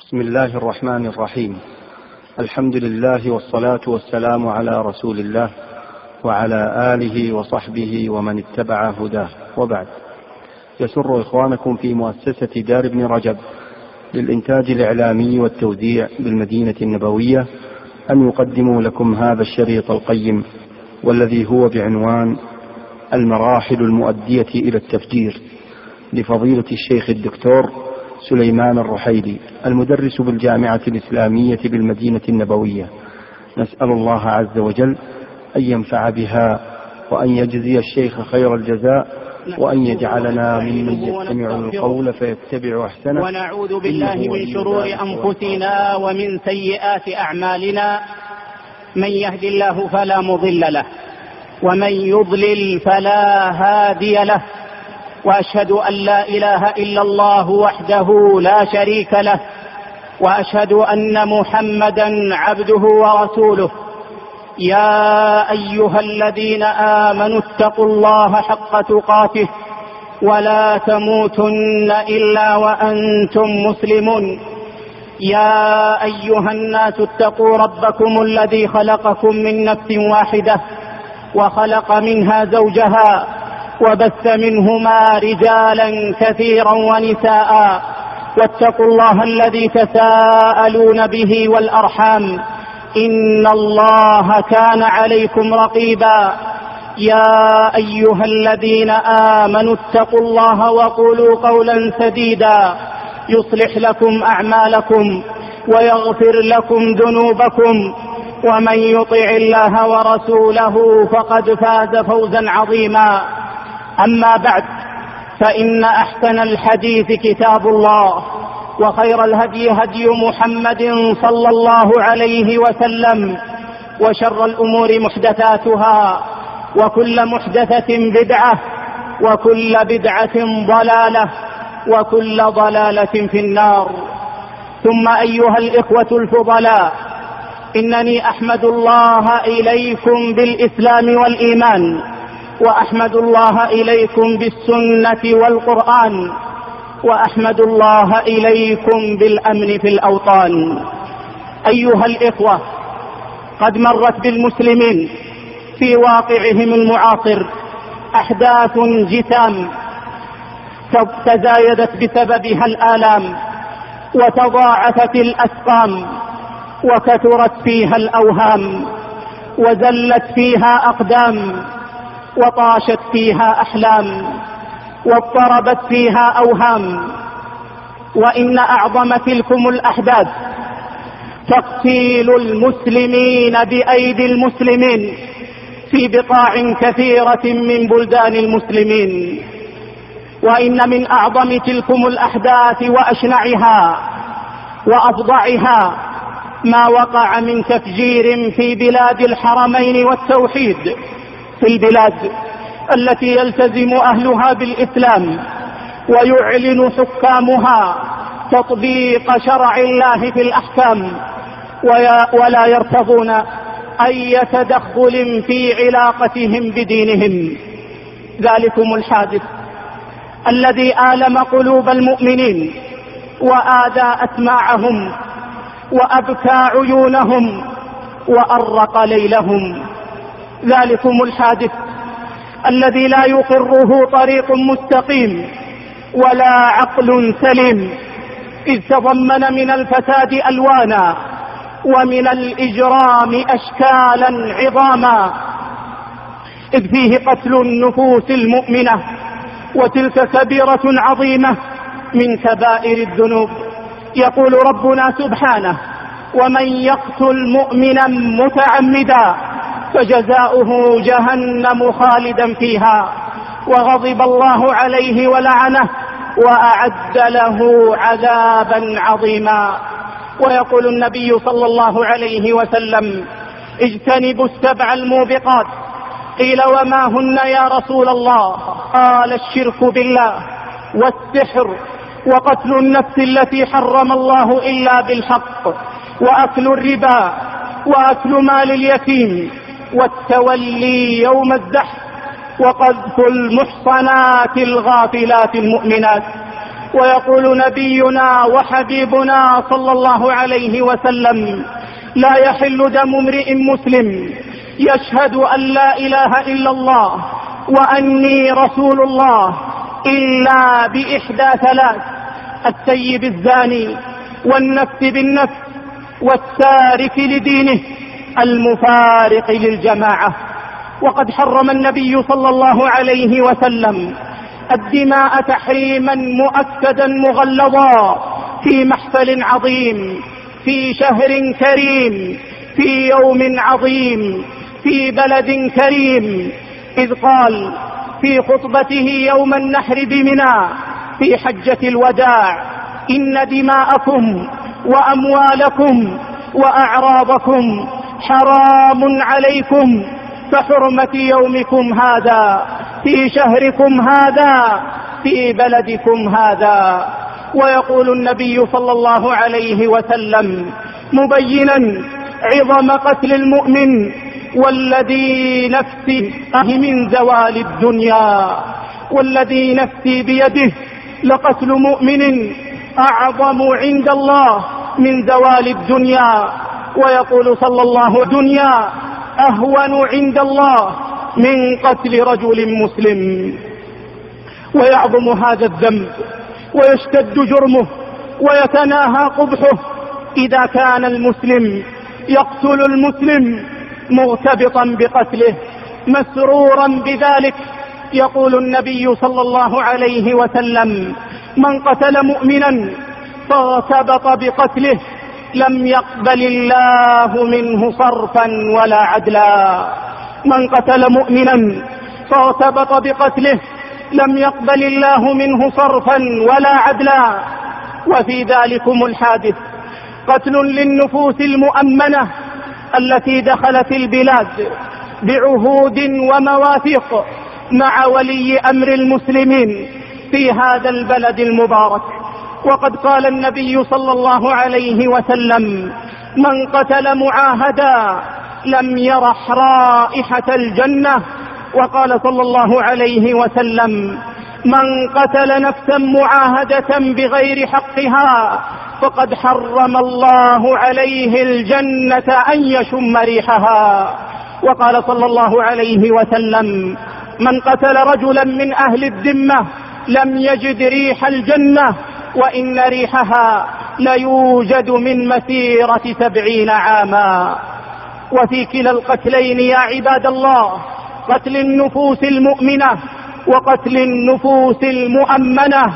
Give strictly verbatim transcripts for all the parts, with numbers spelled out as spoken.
بسم الله الرحمن الرحيم. الحمد لله والصلاة والسلام على رسول الله وعلى آله وصحبه ومن اتبع هداه، وبعد. يسر إخوانكم في مؤسسة دار ابن رجب للإنتاج الإعلامي والتوزيع بالمدينة النبوية أن يقدموا لكم هذا الشريط القيم، والذي هو بعنوان المراحل المؤدية إلى التفجير، لفضيلة الشيخ الدكتور سليمان الرحيلي، المدرس بالجامعة الإسلامية بالمدينة النبوية. نسأل الله عز وجل أن ينفع بها وأن يجزي الشيخ خير الجزاء، وأن يجعلنا ممن يستمع القول فيتبع أحسنه. ونعوذ بالله من شرور أنفسنا ومن سيئات أعمالنا، من يهد الله فلا مضل له ومن يضلل فلا هادي له، وأشهد أن لا إله إلا الله وحده لا شريك له، وأشهد أن محمدا عبده ورسوله. يا أيها الذين آمنوا اتقوا الله حق تقاته ولا تموتن إلا وأنتم مسلمون. يا أيها الناس اتقوا ربكم الذي خلقكم من نفس واحدة وخلق منها زوجها وبث منهما رجالا كثيرا ونساء، واتقوا الله الذي تساءلون به والأرحام، إن الله كان عليكم رقيبا. يا أيها الذين آمنوا اتقوا الله وقولوا قولا سديدا يصلح لكم أعمالكم ويغفر لكم ذنوبكم، ومن يطع الله ورسوله فقد فاز فوزا عظيما. أما بعد، فإن أحسن الحديث كتاب الله، وخير الهدي هدي محمد صلى الله عليه وسلم، وشر الأمور محدثاتها، وكل محدثة بدعة، وكل بدعة ضلالة، وكل ضلالة في النار. ثم أيها الإخوة الفضلاء، إنني أحمد الله إليكم بالإسلام والإيمان، وأحمد الله إليكم بالسنة والقرآن، وأحمد الله إليكم بالأمن في الأوطان. أيها الإخوة، قد مرت بالمسلمين في واقعهم المعاصر أحداث جسام تزايدت بسببها الآلام، وتضاعفت الأسقام، وكثرت فيها الأوهام، وزلت فيها أقدام، وطاشت فيها أحلام، واضطربت فيها أوهام. وإن أعظم تلكم الأحداث تقتيل المسلمين بأيدي المسلمين في بقاع كثيرة من بلدان المسلمين. وإن من أعظم تلكم الأحداث وأشنعها وأفظعها ما وقع من تفجير في بلاد الحرمين والتوحيد، في البلاد التي يلتزم أهلها بالإسلام ويعلن حكامها تطبيق شرع الله في الأحكام، ولا يرتضون أي تدخل في علاقتهم بدينهم. ذلكم الحادث الذي آلم قلوب المؤمنين وآذى أسماعهم وأبكى عيونهم وأرق ليلهم. ذلكم الحادث الذي لا يقره طريق مستقيم ولا عقل سليم، إذ تضمن من الفساد ألوانا ومن الإجرام أشكالا عظاما، إذ فيه قتل النفوس المؤمنة، وتلك كبيرة عظيمة من كبائر الذنوب. يقول ربنا سبحانه: ومن يقتل مؤمنا متعمدا فجزاؤه جهنم خالدا فيها وغضب الله عليه ولعنه وأعد له عذابا عظيما. ويقول النبي صلى الله عليه وسلم: اجتنبوا السبع الموبقات. قيل: وما هن يا رسول الله؟ قال: الشرك بالله، والسحر، وقتل النفس التي حرم الله إلا بالحق، وأكل الربا، وأكل مال اليتيم، والتولي يوم الزحف، وقذف المحصنات الغافلات المؤمنات. ويقول نبينا وحبيبنا صلى الله عليه وسلم: لا يحل دم امرئ مسلم يشهد أن لا إله إلا الله وأني رسول الله إلا بإحدى ثلاث: السيب الزاني، والنفس بالنفس، والتارك لدينه، المفارق للجماعة. وقد حرم النبي صلى الله عليه وسلم الدماء تحريما مؤكدا مغلظا في محفل عظيم، في شهر كريم، في يوم عظيم، في بلد كريم، إذ قال في خطبته يوم النحر بمنى في حجة الوداع: إن دماءكم وأموالكم وأعراضكم حرام عليكم كحرمة يومكم هذا في شهركم هذا في بلدكم هذا. ويقول النبي صلى الله عليه وسلم مبينا عظم قتل المؤمن: والذي نفسي من زوال الدنيا، والذي نفسي بيده لقتل مؤمن أعظم عند الله من زوال الدنيا. ويقول صلى الله عليه وسلم: دنيا أهون عند الله من قتل رجل مسلم. ويعظم هذا الذنب ويشتد جرمه ويتناهى قبحه إذا كان المسلم يقتل المسلم مغتبطا بقتله مسرورا بذلك. يقول النبي صلى الله عليه وسلم: من قتل مؤمنا فارتبط بقتله لم يقبل الله منه صرفا ولا عدلا. من قتل مؤمنا فارتبط بقتله لم يقبل الله منه صرفا ولا عدلا. وفي ذلكم الحادث قتل للنفوس المؤمنة التي دخلت البلاد بعهود ومواثيق مع ولي أمر المسلمين في هذا البلد المبارك. وقد قال النبي صلى الله عليه وسلم: من قتل معاهدا لم يرح رائحة الجنة. وقال صلى الله عليه وسلم: من قتل نفسا معاهدة بغير حقها فقد حرم الله عليه الجنة أن يشم ريحها. وقال صلى الله عليه وسلم: من قتل رجلا من أهل الذمة لم يجد ريح الجنة وإن ريحها ليوجد من مسيرة سبعين عاما. وفي كلا القتلين يا عباد الله، قتل النفوس المؤمنة وقتل النفوس المؤمنة،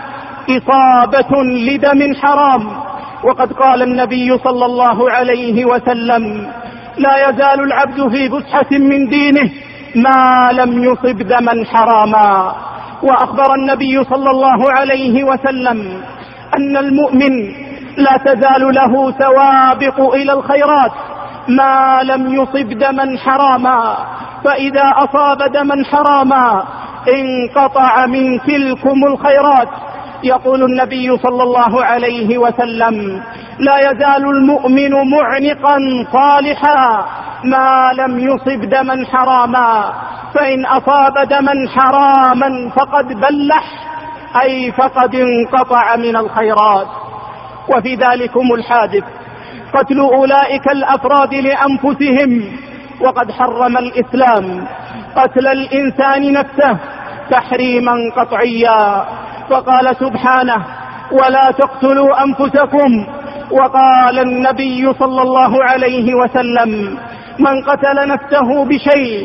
إصابة لدم حرام. وقد قال النبي صلى الله عليه وسلم: لا يزال العبد في فسحة من دينه ما لم يصب دما حراما. وأخبر النبي صلى الله عليه وسلم أن المؤمن لا تزال له سوابق إلى الخيرات ما لم يصب دما حراما، فإذا أصاب دما حراما انقطع من تلكم الخيرات. يقول النبي صلى الله عليه وسلم: لا يزال المؤمن معنقا صالحا ما لم يصب دما حراما، فإن أصاب دما حراما فقد بلح، أي فقد انقطع من الخيرات. وفي ذلكم الحادث قتل أولئك الأفراد لأنفسهم. وقد حرم الإسلام قتل الإنسان نفسه تحريما قطعيا، فقال سبحانه: ولا تقتلوا أنفسكم. وقال النبي صلى الله عليه وسلم: من قتل نفسه بشيء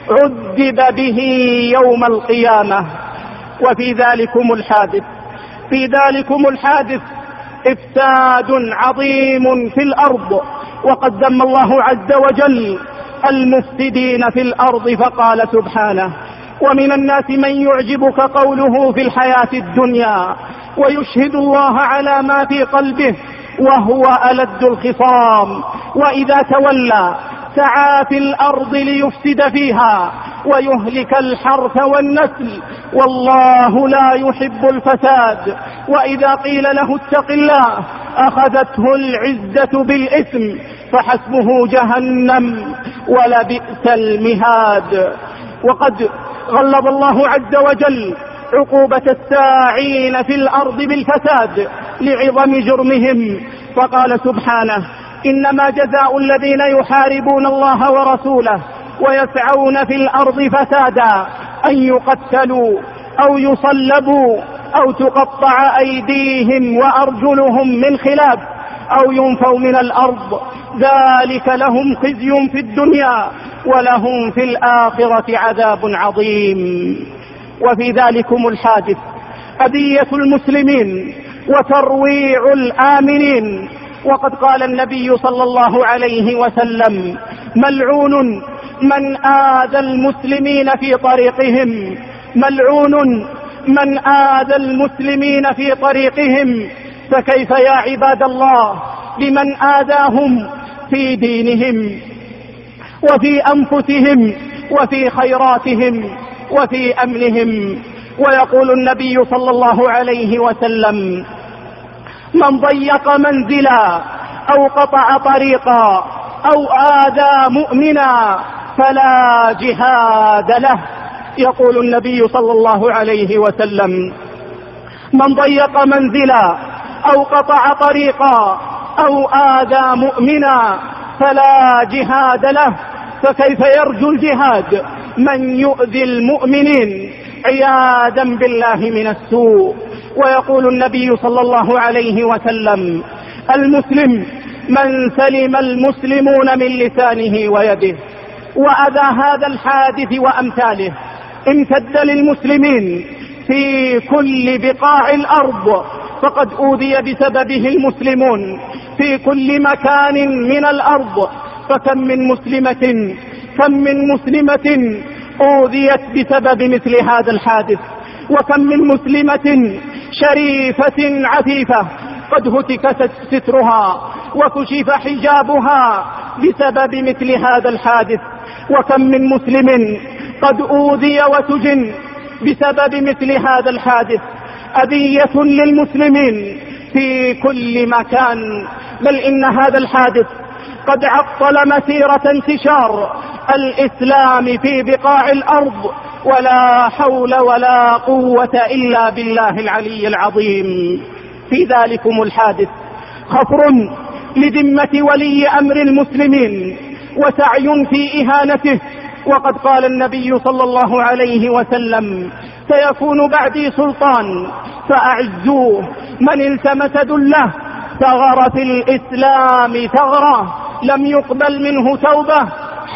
عذب به يوم القيامة. وفي ذلكم الحادث في ذلكم الحادث إفساد عظيم في الأرض. وقد ذم الله عز وجل المفسدين في الأرض فقال سبحانه: ومن الناس من يعجبك قوله في الحياة الدنيا ويشهد الله على ما في قلبه وهو ألد الخصام، وإذا تولى سعى في الأرض ليفسد فيها ويهلك الحرث والنسل والله لا يحب الفساد. وإذا قيل له اتق الله أخذته العزة بالإثم فحسبه جهنم ولبئس المهاد. وقد غلظ الله عز وجل عقوبة الساعين في الأرض بالفساد لعظم جرمهم، فقال سبحانه: إنما جزاء الذين يحاربون الله ورسوله ويسعون في الأرض فسادا أن يقتلوا أو يصلبوا أو تقطع أيديهم وأرجلهم من خلاف أو ينفوا من الأرض، ذلك لهم خزي في الدنيا ولهم في الآخرة عذاب عظيم. وفي ذلكم الحادث أذية المسلمين وترويع الآمنين، وقد قال النبي صلى الله عليه وسلم: ملعون من آذى المسلمين في طريقهم، ملعون من آذى المسلمين في طريقهم، فكيف يا عباد الله بمن آذاهم في دينهم وفي أنفسهم وفي خيراتهم وفي أمنهم. ويقول النبي صلى الله عليه وسلم: من ضيق منزلا أو قطع طريقا أو آذى مؤمنا فلا جهاد له. يقول النبي صلى الله عليه وسلم: من ضيق منزلا أو قطع طريقا أو آذى مؤمنا فلا جهاد له، فكيف يرجو الجهاد من يؤذي المؤمنين عياذا بالله من السوء. ويقول النبي صلى الله عليه وسلم: المسلم من سلم المسلمون من لسانه ويده. وأذى هذا الحادث وأمثاله امتد للمسلمين في كل بقاع الأرض، فقد أوذي بسببه المسلمون في كل مكان من الأرض، فكم من مسلمة كم من مسلمة أوذيت بسبب مثل هذا الحادث، وكم من مسلمة شريفة عفيفة قد هتك سترها وكشف حجابها بسبب مثل هذا الحادث، وكم من مسلم قد أوذي وسجن بسبب مثل هذا الحادث. أذية للمسلمين في كل مكان، بل إن هذا الحادث قد عطل مسيرة انتشار الإسلام في بقاع الأرض، ولا حول ولا قوة إلا بالله العلي العظيم. في ذلكم الحادث خفر لذمة ولي أمر المسلمين وسعي في إهانته، وقد قال النبي صلى الله عليه وسلم: سيكون بعدي سلطان فأعزوه، من التمس ذله ثغر في الإسلام ثغرة لم يقبل منه توبة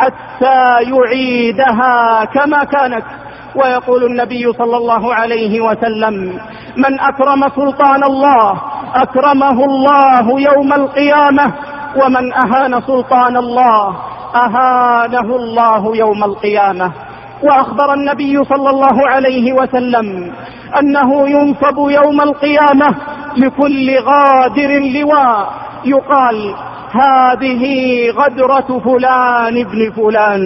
حتى يعيدها كما كانت. ويقول النبي صلى الله عليه وسلم: من أكرم سلطان الله أكرمه الله يوم القيامة، ومن أهان سلطان الله أهانه الله يوم القيامة. وأخبر النبي صلى الله عليه وسلم أنه ينصب يوم القيامة لكل غادر لواء يقال: هذه غدرة فلان ابن فلان.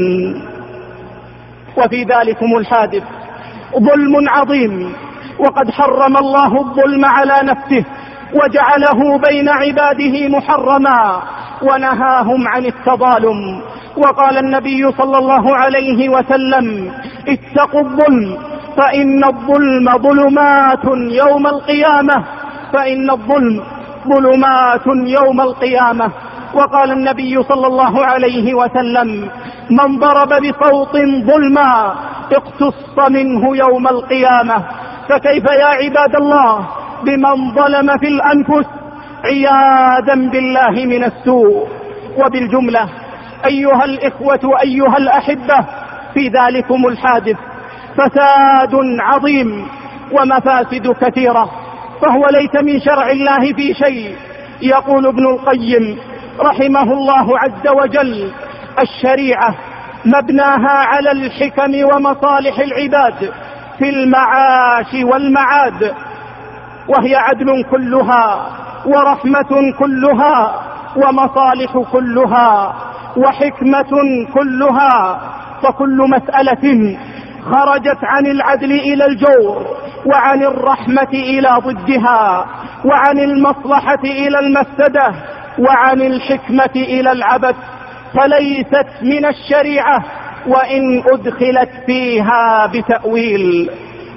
وفي ذلكم الحادث ظلم عظيم، وقد حرم الله الظلم على نفسه وجعله بين عباده محرما ونهاهم عن التظالم. وقال النبي صلى الله عليه وسلم: اتقوا الظلم فإن الظلم ظلمات يوم القيامة، فإن الظلم ظلمات يوم القيامة. وقال النبي صلى الله عليه وسلم: من ضرب بصوت ظلما اقتص منه يوم القيامة. فكيف يا عباد الله بمن ظلم في الأنفس عياذا بالله من السوء. وبالجملة أيها الإخوة أيها الأحبة، في ذلكم الحادث فساد عظيم ومفاسد كثيرة، فهو ليس من شرع الله في شيء. يقول ابن القيم رحمه الله عز وجل: الشريعة مبناها على الحكم ومصالح العباد في المعاش والمعاد، وهي عدل كلها ورحمة كلها ومصالح كلها وحكمة كلها. فكل مسألة خرجت عن العدل إلى الجور، وعن الرحمة إلى ضدها، وعن المصلحة إلى المفسدة، وعن الحكمة إلى العبث، فليست من الشريعة وإن أدخلت فيها بتأويل.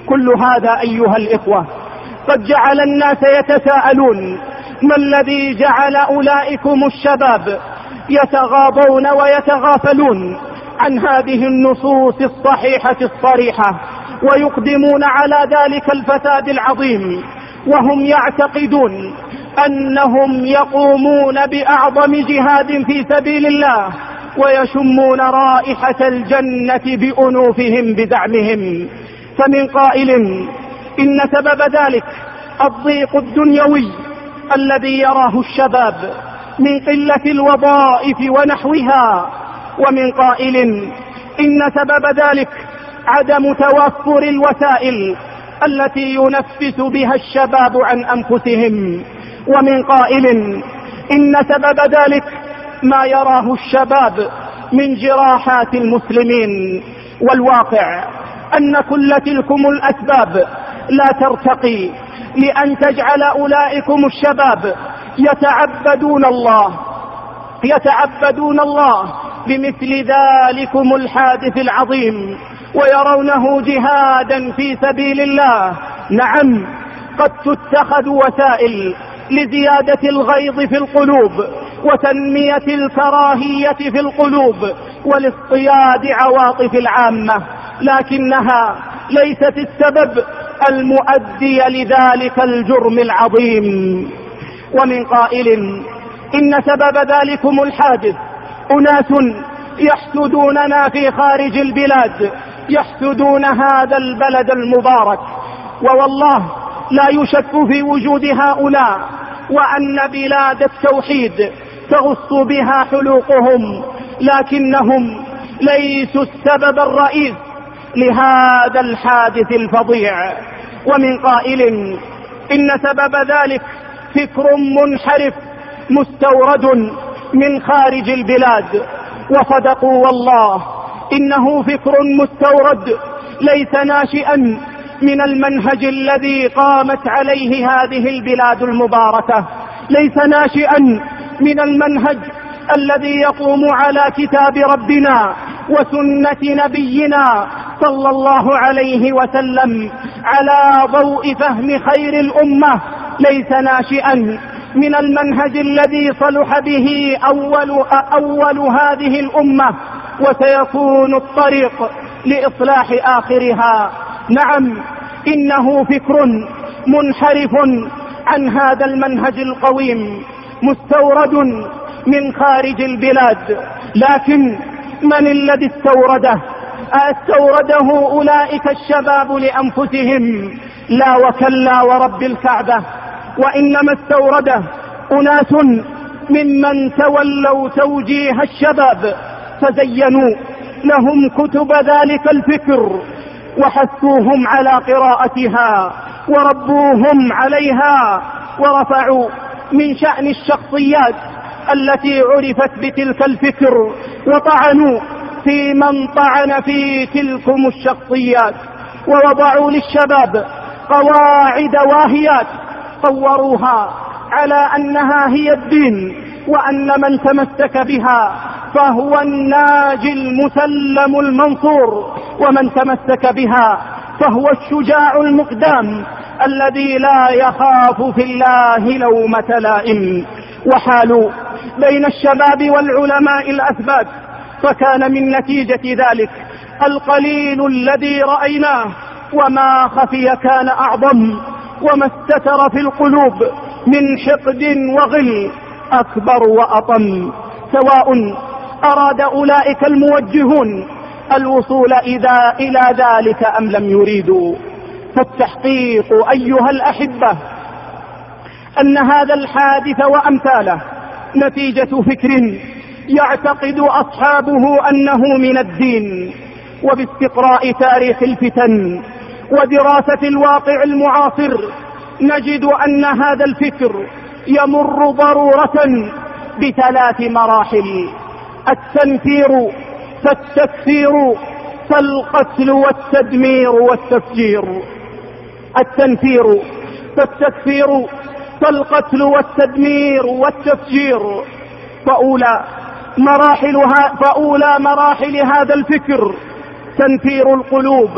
كل هذا أيها الإخوة قد جعل الناس يتساءلون: ما الذي جعل أولئكم الشباب يتغاضون ويتغافلون عن هذه النصوص الصحيحة الصريحة ويقدمون على ذلك الفساد العظيم، وهم يعتقدون أنهم يقومون بأعظم جهاد في سبيل الله ويشمون رائحة الجنة بأنوفهم بزعمهم؟ فمن قائل إن سبب ذلك الضيق الدنيوي الذي يراه الشباب من قلة الوظائف ونحوها، ومن قائل إن سبب ذلك عدم توفر الوسائل التي ينفس بها الشباب عن أنفسهم، ومن قائل إن سبب ذلك ما يراه الشباب من جراحات المسلمين. والواقع أن كل تلكم الأسباب لا ترتقي لأن تجعل أولئكم الشباب يتعبدون الله يتعبدون الله بمثل ذلكم الحادث العظيم ويرونه جهادا في سبيل الله. نعم، قد تتخذ وسائل لزيادة الغيظ في القلوب وتنمية الكراهية في القلوب ولاصطياد عواطف العامة، لكنها ليست السبب المؤدي لذلك الجرم العظيم. ومن قائل إن سبب ذلكم الحادث أناس يحسدوننا في خارج البلاد، يحسدون هذا البلد المبارك، ووالله لا يشك في وجود هؤلاء وأن بلاد التوحيد تغص بها حلوقهم، لكنهم ليسوا السبب الرئيس لهذا الحادث الفظيع. ومن قائل إن سبب ذلك فكر منحرف مستورد من خارج البلاد، وصدقوا والله إنه فكر مستورد ليس ناشئا من المنهج الذي قامت عليه هذه البلاد المباركة، ليس ناشئا من المنهج الذي يقوم على كتاب ربنا وسنة نبينا صلى الله عليه وسلم على ضوء فهم خير الأمة، ليس ناشئا من المنهج الذي صلح به أول, أول هذه الأمة وسيكون الطريق لإصلاح آخرها. نعم، إنه فكر منحرف عن هذا المنهج القويم مستورد من خارج البلاد، لكن من الذي استورده؟ استورده أولئك الشباب لأنفسهم؟ لا وكلا ورب الكعبة، وإنما استورده أناس ممن تولوا توجيه الشباب فزينوا لهم كتب ذلك الفكر وحثوهم على قراءتها وربوهم عليها، ورفعوا من شأن الشخصيات التي عرفت بتلك الفكر وطعنوا في من طعن في تلكم الشخصيات، ووضعوا للشباب قواعد واهيات صوروها على أنها هي الدين، وأن من تمسك بها فهو الناجي المسلم المنصور، ومن تمسك بها فهو الشجاع المقدام الذي لا يخاف في الله لومة لائم. وحالوا بين الشباب والعلماء الأثبات، فكان من نتيجة ذلك القليل الذي رأيناه، وما خفي كان أعظم، وما استتر في القلوب من حقد وغل أكبر وأطم، سواء أراد أولئك الموجهون الوصول إذا إلى ذلك أم لم يريدوا. فالتحقيق أيها الأحبة أن هذا الحادث وأمثاله نتيجة فكر يعتقد أصحابه أنه من الدين. وباستقراء تاريخ الفتن ودراسة الواقع المعاصر نجد أن هذا الفكر يمر ضرورة بثلاث مراحل: التنفير فالتكفير فالقتل والتدمير والتفجير. التنفير فالتكفير فالقتل والتدمير والتفجير. فأولى مراحل, فأولى مراحل هذا الفكر تنفير القلوب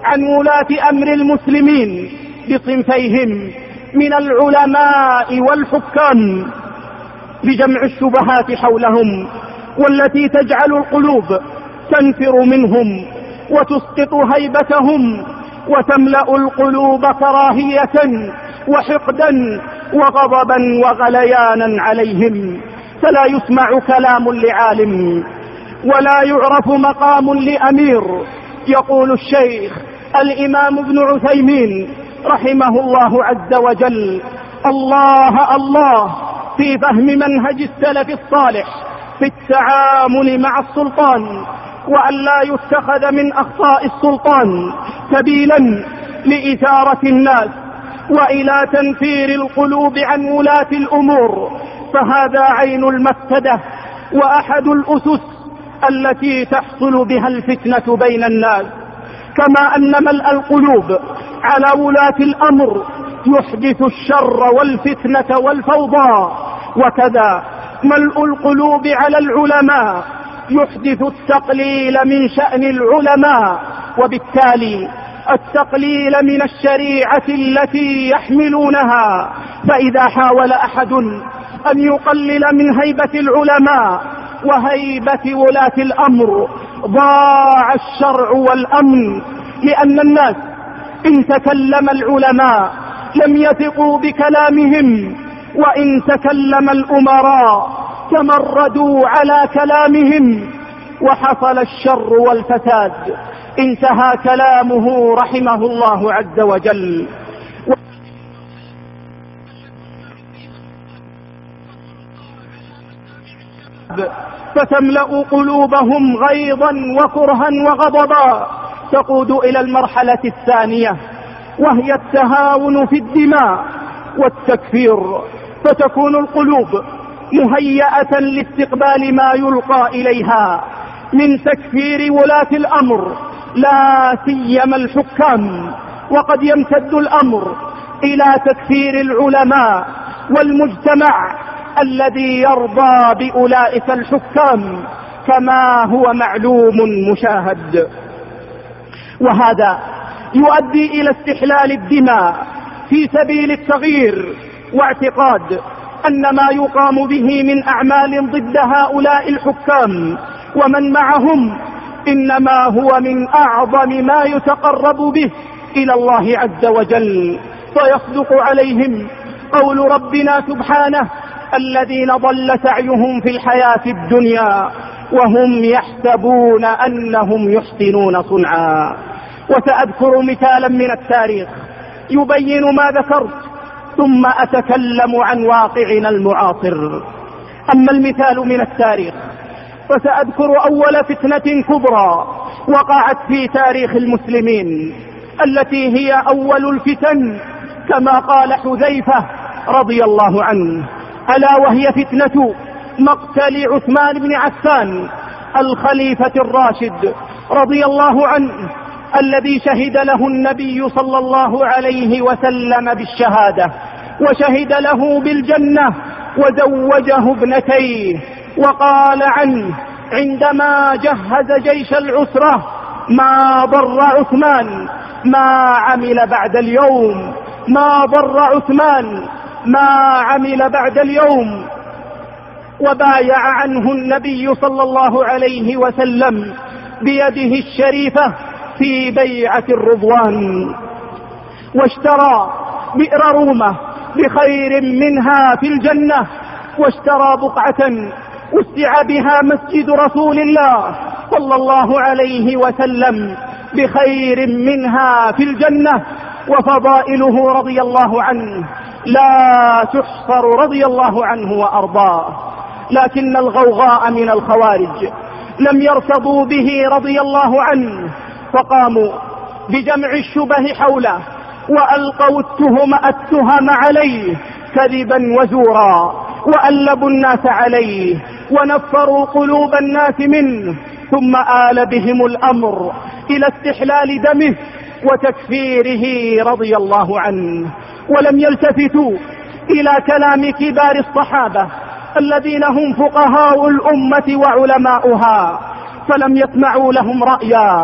عن ولاة أمر المسلمين بصنفيهم من العلماء والحكام بجمع الشبهات حولهم والتي تجعل القلوب تنفر منهم وتسقط هيبتهم وتملأ القلوب كراهية وحقدا وغضبا وغليانا عليهم، فلا يسمع كلام لعالم ولا يعرف مقام لأمير. يقول الشيخ الإمام ابن عثيمين رحمه الله عز وجل: الله الله في فهم منهج السلف الصالح في التعامل مع السلطان، وأن لا يتخذ من أخطاء السلطان سبيلا لإثارة الناس وإلى تنفير القلوب عن ولاة الأمور، فهذا عين المفسدة وأحد الأسس التي تحصل بها الفتنة بين الناس. كما أن ملء القلوب على ولاة الأمر يحدث الشر والفتنة والفوضى، وكذا ملء القلوب على العلماء يحدث التقليل من شأن العلماء، وبالتالي التقليل من الشريعة التي يحملونها. فإذا حاول أحد أن يقلل من هيبة العلماء وهيبة ولاة الأمر ضاع الشرع والأمن، لأن الناس إن تكلم العلماء لم يثقوا بكلامهم، وإن تكلم الأمراء تمردوا على كلامهم وحصل الشر والفساد. انتهى كلامه رحمه الله عز وجل: فتملأ قلوبهم غيظا وكرها وغضبا، تقود إلى المرحلة الثانية وهي التهاون في الدماء والتكفير، فتكون القلوب مهيئة لاستقبال ما يلقى إليها من تكفير ولاة الأمر لا سيما الحكام، وقد يمتد الأمر إلى تكفير العلماء والمجتمع الذي يرضى بأولئك الحكام، كما هو معلوم مشاهد. وهذا يؤدي إلى استحلال الدماء في سبيل التغيير، واعتقاد أن ما يقام به من أعمال ضد هؤلاء الحكام ومن معهم إنما هو من أعظم ما يتقرب به إلى الله عز وجل، فيصدق عليهم قول ربنا سبحانه: الذين ضل سعيهم في الحياة الدنيا وهم يحسبون أنهم يحسنون صنعا. وسأذكر مثالا من التاريخ يبين ما ذكرت، ثم أتكلم عن واقعنا المعاصر. أما المثال من التاريخ فسأذكر أول فتنة كبرى وقعت في تاريخ المسلمين، التي هي أول الفتن كما قال حذيفة رضي الله عنه، ألا وهي فتنة مقتل عثمان بن عفان الخليفة الراشد رضي الله عنه، الذي شهد له النبي صلى الله عليه وسلم بالشهادة، وشهد له بالجنة، وزوجه ابنتيه، وقال عنه عندما جهز جيش العسرة: ما ضر عثمان ما عمل بعد اليوم، ما ضر عثمان ما عمل بعد اليوم. وبايع عنه النبي صلى الله عليه وسلم بيده الشريفة في بيعة الرضوان، واشترى بئر رومة بخير منها في الجنة، واشترى بقعة وسع بها مسجد رسول الله صلى الله عليه وسلم بخير منها في الجنة. وفضائله رضي الله عنه لا تحصر رضي الله عنه وأرضاه، لكن الغوغاء من الخوارج لم يرتضوا به رضي الله عنه، فقاموا بجمع الشبه حوله وألقوا التهم التهم عليه كذبا وزورا، وألبوا الناس عليه ونفروا قلوب الناس منه، ثم آل بهم الأمر إلى استحلال دمه وتكفيره رضي الله عنه، ولم يلتفتوا إلى كلام كبار الصحابة الذين هم فقهاء الأمة وعلماؤها، فلم يسمعوا لهم رأيا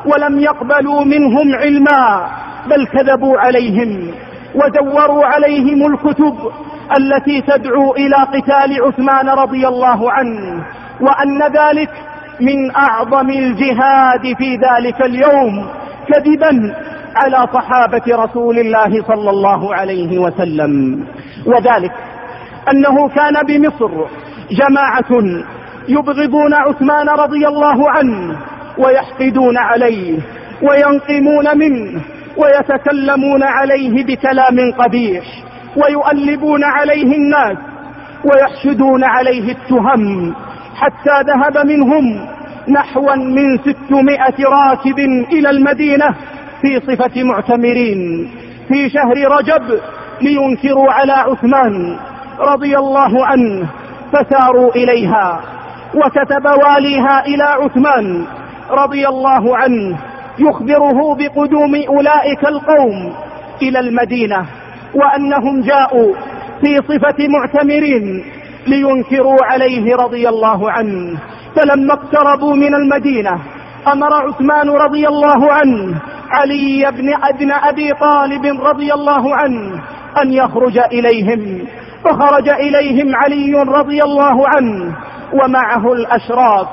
ولم يقبلوا منهم علما، بل كذبوا عليهم ودوروا عليهم الكتب التي تدعو إلى قتال عثمان رضي الله عنه، وأن ذلك من أعظم الجهاد في ذلك اليوم، كذبا على صحابة رسول الله صلى الله عليه وسلم. وذلك أنه كان بمصر جماعة يبغضون عثمان رضي الله عنه ويحقدون عليه وينقمون منه ويتكلمون عليه بكلام قبيح ويؤلبون عليه الناس ويحشدون عليه التهم، حتى ذهب منهم نحو من ستمائة راكب إلى المدينة في صفة معتمرين في شهر رجب لينكروا على عثمان رضي الله عنه، فساروا إليها. وكتب واليها إلى عثمان رضي الله عنه يخبره بقدوم أولئك القوم إلى المدينة، وأنهم جاءوا في صفة معتمرين لينكروا عليه رضي الله عنه. فلما اقتربوا من المدينة أمر عثمان رضي الله عنه علي بن ابن أبي طالب رضي الله عنه أن يخرج إليهم، فخرج إليهم علي رضي الله عنه ومعه الأشراف،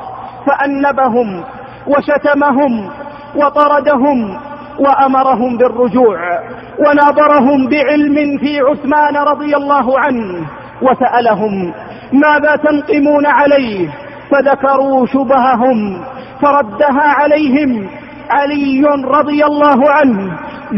فأنبهم وشتمهم وطردهم وأمرهم بالرجوع، وناظرهم بعلم في عثمان رضي الله عنه، وسألهم ماذا تنقمون عليه، فذكروا شبههم فردها عليهم علي رضي الله عنه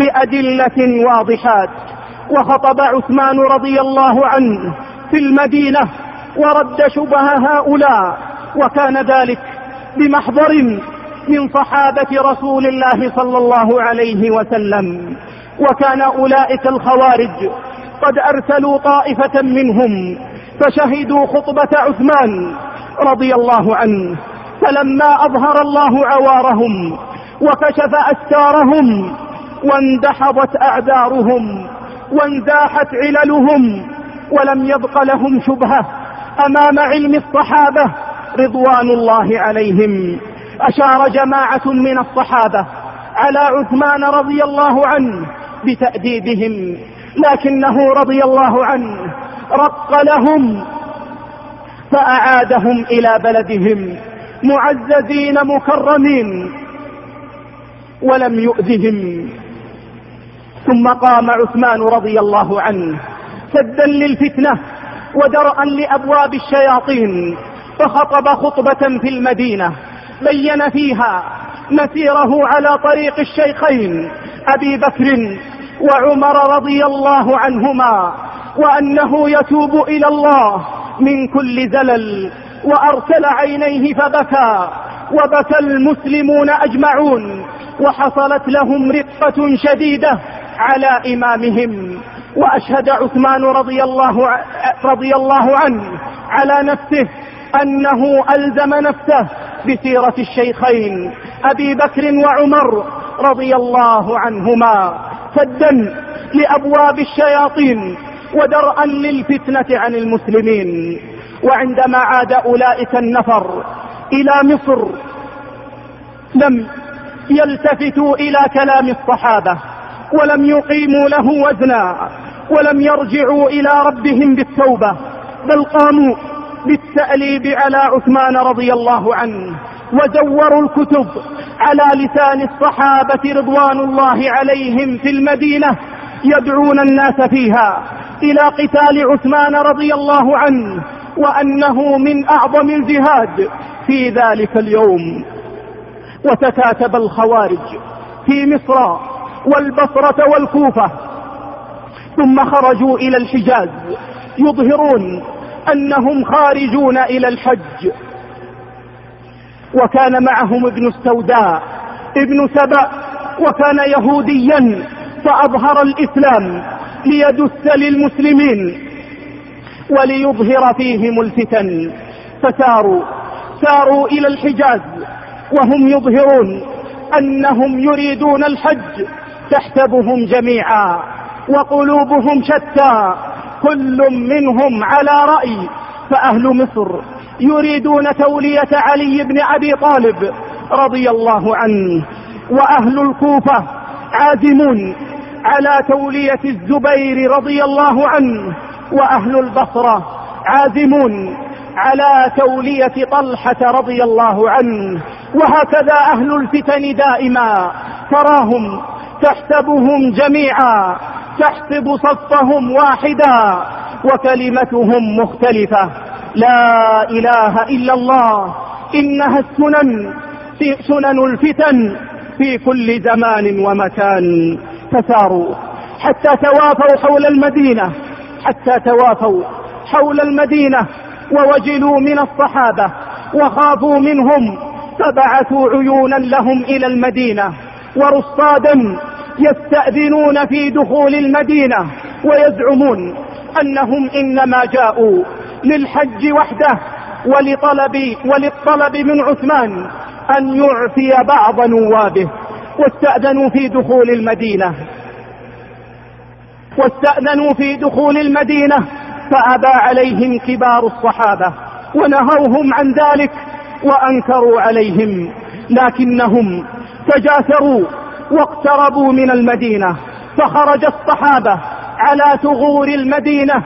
بأدلة واضحات. وخطب عثمان رضي الله عنه في المدينة ورد شبه هؤلاء، وكان ذلك بمحضر من صحابة رسول الله صلى الله عليه وسلم. وكان أولئك الخوارج قد أرسلوا طائفة منهم فشهدوا خطبة عثمان رضي الله عنه، فلما أظهر الله عوارهم وكشف أستارهم واندحضت أعذارهم وانزاحت عللهم ولم يبق لهم شبهة أمام علم الصحابة رضوان الله عليهم، أشار جماعة من الصحابة على عثمان رضي الله عنه بتأديبهم، لكنه رضي الله عنه رق لهم فأعادهم إلى بلدهم معززين مكرمين ولم يؤذهم. ثم قام عثمان رضي الله عنه سدا للفتنة ودرءا لأبواب الشياطين، فخطب خطبة في المدينة بين فيها مسيره على طريق الشيخين أبي بكر وعمر رضي الله عنهما، وأنه يتوب إلى الله من كل زلل، وأرسل عينيه فبكى، وبكى المسلمون أجمعون، وحصلت لهم رقة شديدة على إمامهم. وأشهد عثمان رضي الله, رضي الله عنه على نفسه أنه ألزم نفسه بسيرة الشيخين أبي بكر وعمر رضي الله عنهما سدا لأبواب الشياطين ودرءا للفتنة عن المسلمين. وعندما عاد أولئك النفر إلى مصر لم يلتفتوا إلى كلام الصحابة ولم يقيموا له وزنا ولم يرجعوا إلى ربهم بالتوبة، بل قاموا بالتأليب على عثمان رضي الله عنه، وزوروا الكتب على لسان الصحابة رضوان الله عليهم في المدينة يدعون الناس فيها إلى قتال عثمان رضي الله عنه، وأنه من أعظم الجهاد في ذلك اليوم. وتكاتب الخوارج في مصر والبصرة والكوفة، ثم خرجوا إلى الحجاز يظهرون أنهم خارجون إلى الحج. وكان معهم ابن السوداء ابن سبأ، وكان يهوديا فأظهر الإسلام ليدس للمسلمين وليظهر فيهم الفتن، فساروا ساروا إلى الحجاز وهم يظهرون أنهم يريدون الحج، تحسبهم جميعا وقلوبهم شتى، كل منهم على رأي. فأهل مصر يريدون تولية علي بن أبي طالب رضي الله عنه، وأهل الكوفة عازمون على تولية الزبير رضي الله عنه، وأهل البصرة عازمون على تولية طلحة رضي الله عنه. وهكذا أهل الفتن دائما تراهم تحسبهم جميعا، تحسب صفهم واحدا وكلمتهم مختلفة. لا إله إلا الله. إنها السنن في سنن الفتن في كل زمان ومكان. فساروا حتى توافوا حول المدينة حتى توافوا حول المدينة ووجلوا من الصحابة وخافوا منهم، فبعثوا عيونا لهم إلى المدينة ورصادا يستأذنون في دخول المدينة ويزعمون أنهم إنما جاءوا للحج وحده ولطلب, وللطلب من عثمان أن يعفي بعض نوابه. واستأذنوا في دخول المدينة واستأذنوا في دخول المدينة فأبى عليهم كبار الصحابة ونهوهم عن ذلك وأنكروا عليهم، لكنهم تجاثروا واقتربوا من المدينة، فخرج الصحابة على ثغور المدينة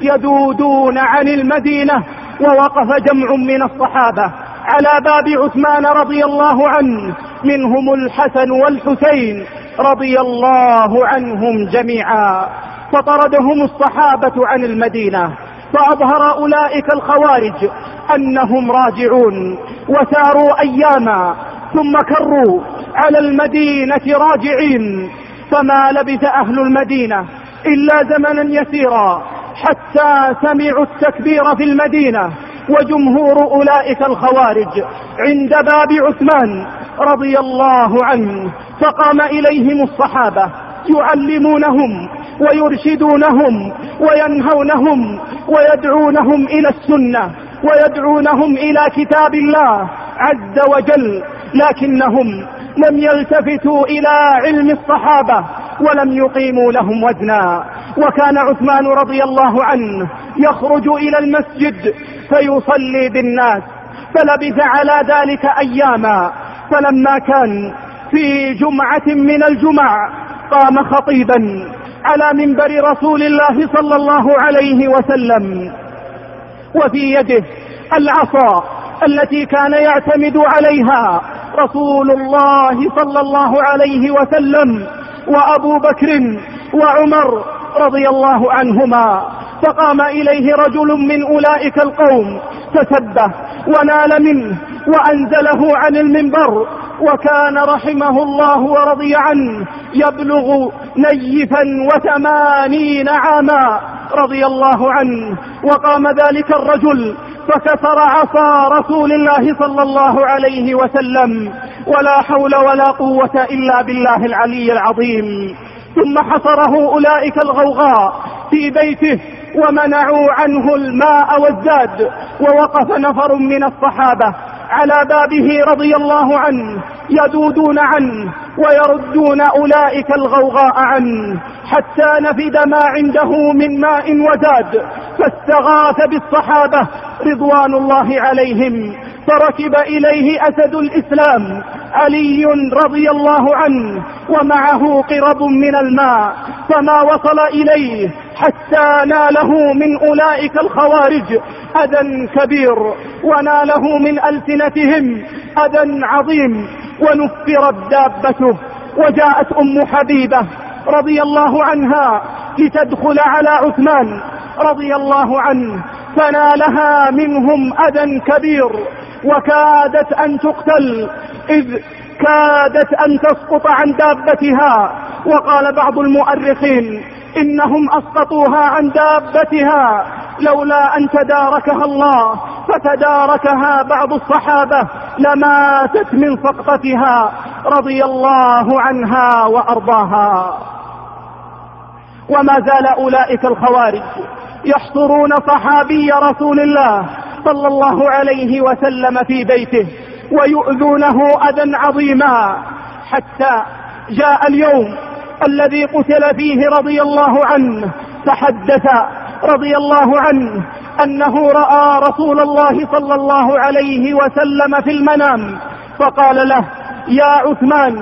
يدودون عن المدينة، ووقف جمع من الصحابة على باب عثمان رضي الله عنه، منهم الحسن والحسين رضي الله عنهم جميعا، فطردهم الصحابة عن المدينة. فأظهر أولئك الخوارج أنهم راجعون، وساروا أياما ثم كروا على المدينة راجعين. فما لبث أهل المدينة إلا زمنا يسيرا حتى سمعوا التكبير في المدينة وجمهور أولئك الخوارج عند باب عثمان رضي الله عنه، فقام إليهم الصحابة يعلمونهم ويرشدونهم وينهونهم ويدعونهم إلى السنة ويدعونهم إلى كتاب الله عز وجل، لكنهم لم يلتفتوا إلى علم الصحابة ولم يقيموا لهم وزنا. وكان عثمان رضي الله عنه يخرج إلى المسجد فيصلي بالناس، فلبث على ذلك أياما، فلما كان في جمعة من الجمع قام خطيبا على منبر رسول الله صلى الله عليه وسلم، وفي يده العصا التي كان يعتمد عليها رسول الله صلى الله عليه وسلم وأبو بكر وعمر رضي الله عنهما. فقام إليه رجل من أولئك القوم فسبه ونال منه وأنزله عن المنبر، وكان رحمه الله ورضي عنه يبلغ نيفا وثمانين عاما رضي الله عنه. وقام ذلك الرجل فكسر عصا رسول الله صلى الله عليه وسلم، ولا حول ولا قوة إلا بالله العلي العظيم. ثم حصره أولئك الغوغاء في بيته ومنعوا عنه الماء والزاد، ووقف نفر من الصحابة على بابه رضي الله عنه يدودون عنه ويردون أولئك الغوغاء عنه، حتى نفد ما عنده من ماء وزاد، فاستغاث بالصحابة رضوان الله عليهم، فركب إليه أسد الإسلام علي رضي الله عنه ومعه قرب من الماء، فما وصل إليه حتى ناله من أولئك الخوارج أذى كبير، وناله من ألسنتهم أذى عظيم، ونفرت دابته. وجاءت أم حبيبة رضي الله عنها لتدخل على عثمان رضي الله عنه، فنالها منهم أذى كبير، وكادت أن تقتل إذ كادت أن تسقط عن دابتها. وقال بعض المؤرخين إنهم أسقطوها عن دابتها لولا أن تداركها الله، فتداركها بعض الصحابة لماتت من سقطتها رضي الله عنها وأرضاها. وما زال أولئك الخوارج يحصرون صحابي رسول الله صلى الله عليه وسلم في بيته ويؤذونه أذى عظيما، حتى جاء اليوم الذي قتل فيه رضي الله عنه، فحدث رضي الله عنه أنه رأى رسول الله صلى الله عليه وسلم في المنام، فقال له: يا عثمان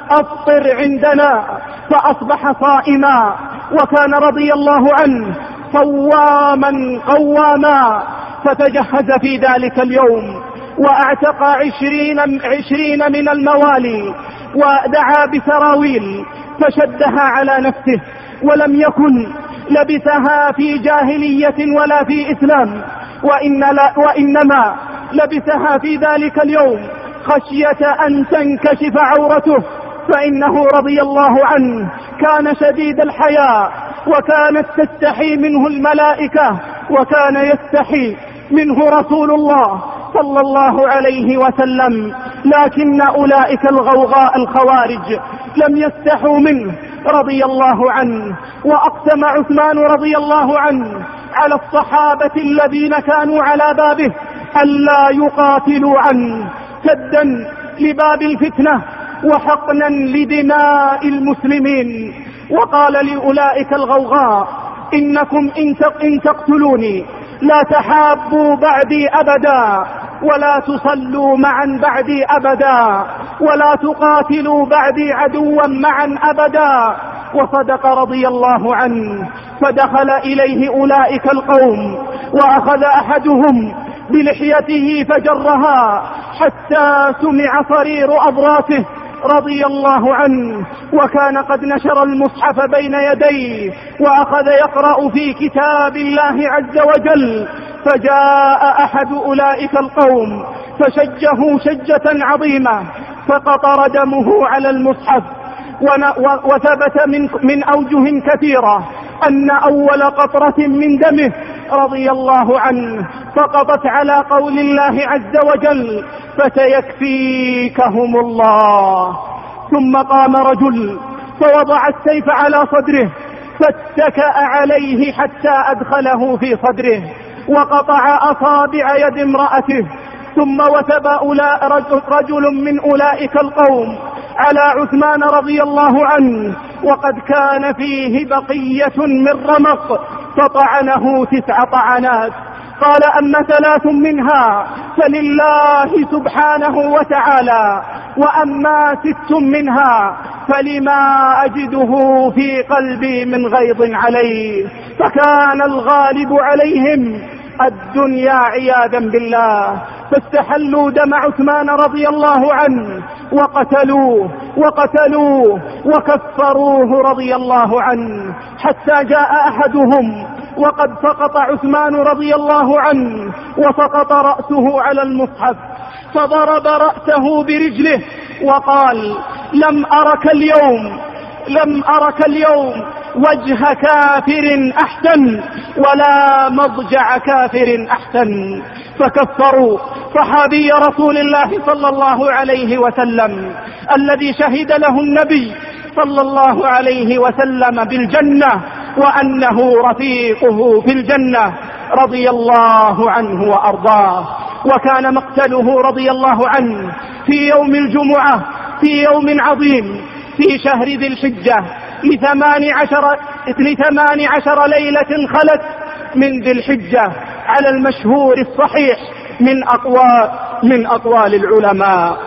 أفطر عندنا، فأصبح صائما. وكان رضي الله عنه صواما قواما، فتجهز في ذلك اليوم وأعتق عشرين, عشرين من الموالي، ودعا بسراويل فشدها على نفسه، ولم يكن لبسها في جاهلية ولا في إسلام، وإن لا وإنما لبسها في ذلك اليوم خشية أن تنكشف عورته، فإنه رضي الله عنه كان شديد الحياء، وكانت تستحي منه الملائكة، وكان يستحي منه رسول الله صلى الله عليه وسلم. لكن أولئك الغوغاء الخوارج لم يستحوا منه رضي الله عنه. وأقسم عثمان رضي الله عنه على الصحابة الذين كانوا على بابه ألا يقاتلوا عنه، سدا لباب الفتنة وحقنا لدماء المسلمين. وقال لأولئك الغوغاء: إنكم إن تقتلوني لا تحابوا بعدي أبدا، ولا تصلوا معا بعدي أبدا، ولا تقاتلوا بعدي عدوا معا أبدا. وصدق رضي الله عنه. فدخل إليه أولئك القوم، وأخذ أحدهم بلحيته فجرها حتى سمع صرير أضراسه رضي الله عنه، وكان قد نشر المصحف بين يديه وأخذ يقرأ في كتاب الله عز وجل. فجاء أحد أولئك القوم فشجه شجة عظيمة، فقطر دمه على المصحف. وثبت من, من أوجه كثيرة أن أول قطرة من دمه رضي الله عنه سقطت على قول الله عز وجل: فسيكفيكهم الله. ثم قام رجل فوضع السيف على صدره، فاتكأ عليه حتى أدخله في صدره، وقطع أصابع يد امرأته. ثم وثب رجل من أولئك القوم على عثمان رضي الله عنه، وقد كان فيه بقية من رمق، فطعنه تسع طعنات. قال: أما ثلاث منها فلله سبحانه وتعالى، وأما ست منها فلما أجده في قلبي من غيظ عليه. فكان الغالب عليهم الدنيا عياذا بالله، فاستحلوا دم عثمان رضي الله عنه وقتلوه وقتلوه وكفروه رضي الله عنه، حتى جاء أحدهم وقد سقط عثمان رضي الله عنه وسقط رأسه على المصحف، فضرب رأسه برجله وقال: لم أرك اليوم لم أرك اليوم وجه كافر أحسن، ولا مضجع كافر أحسن. فكفروا صحابي رسول الله صلى الله عليه وسلم الذي شهد له النبي صلى الله عليه وسلم بالجنة وأنه رفيقه في الجنة رضي الله عنه وأرضاه. وكان مقتله رضي الله عنه في يوم الجمعة، في يوم عظيم في شهر ذي الحجة، لثمان عشر, لثمان عشر ليلة خلت من ذي الحجة على المشهور الصحيح من أقوال, من أقوال العلماء.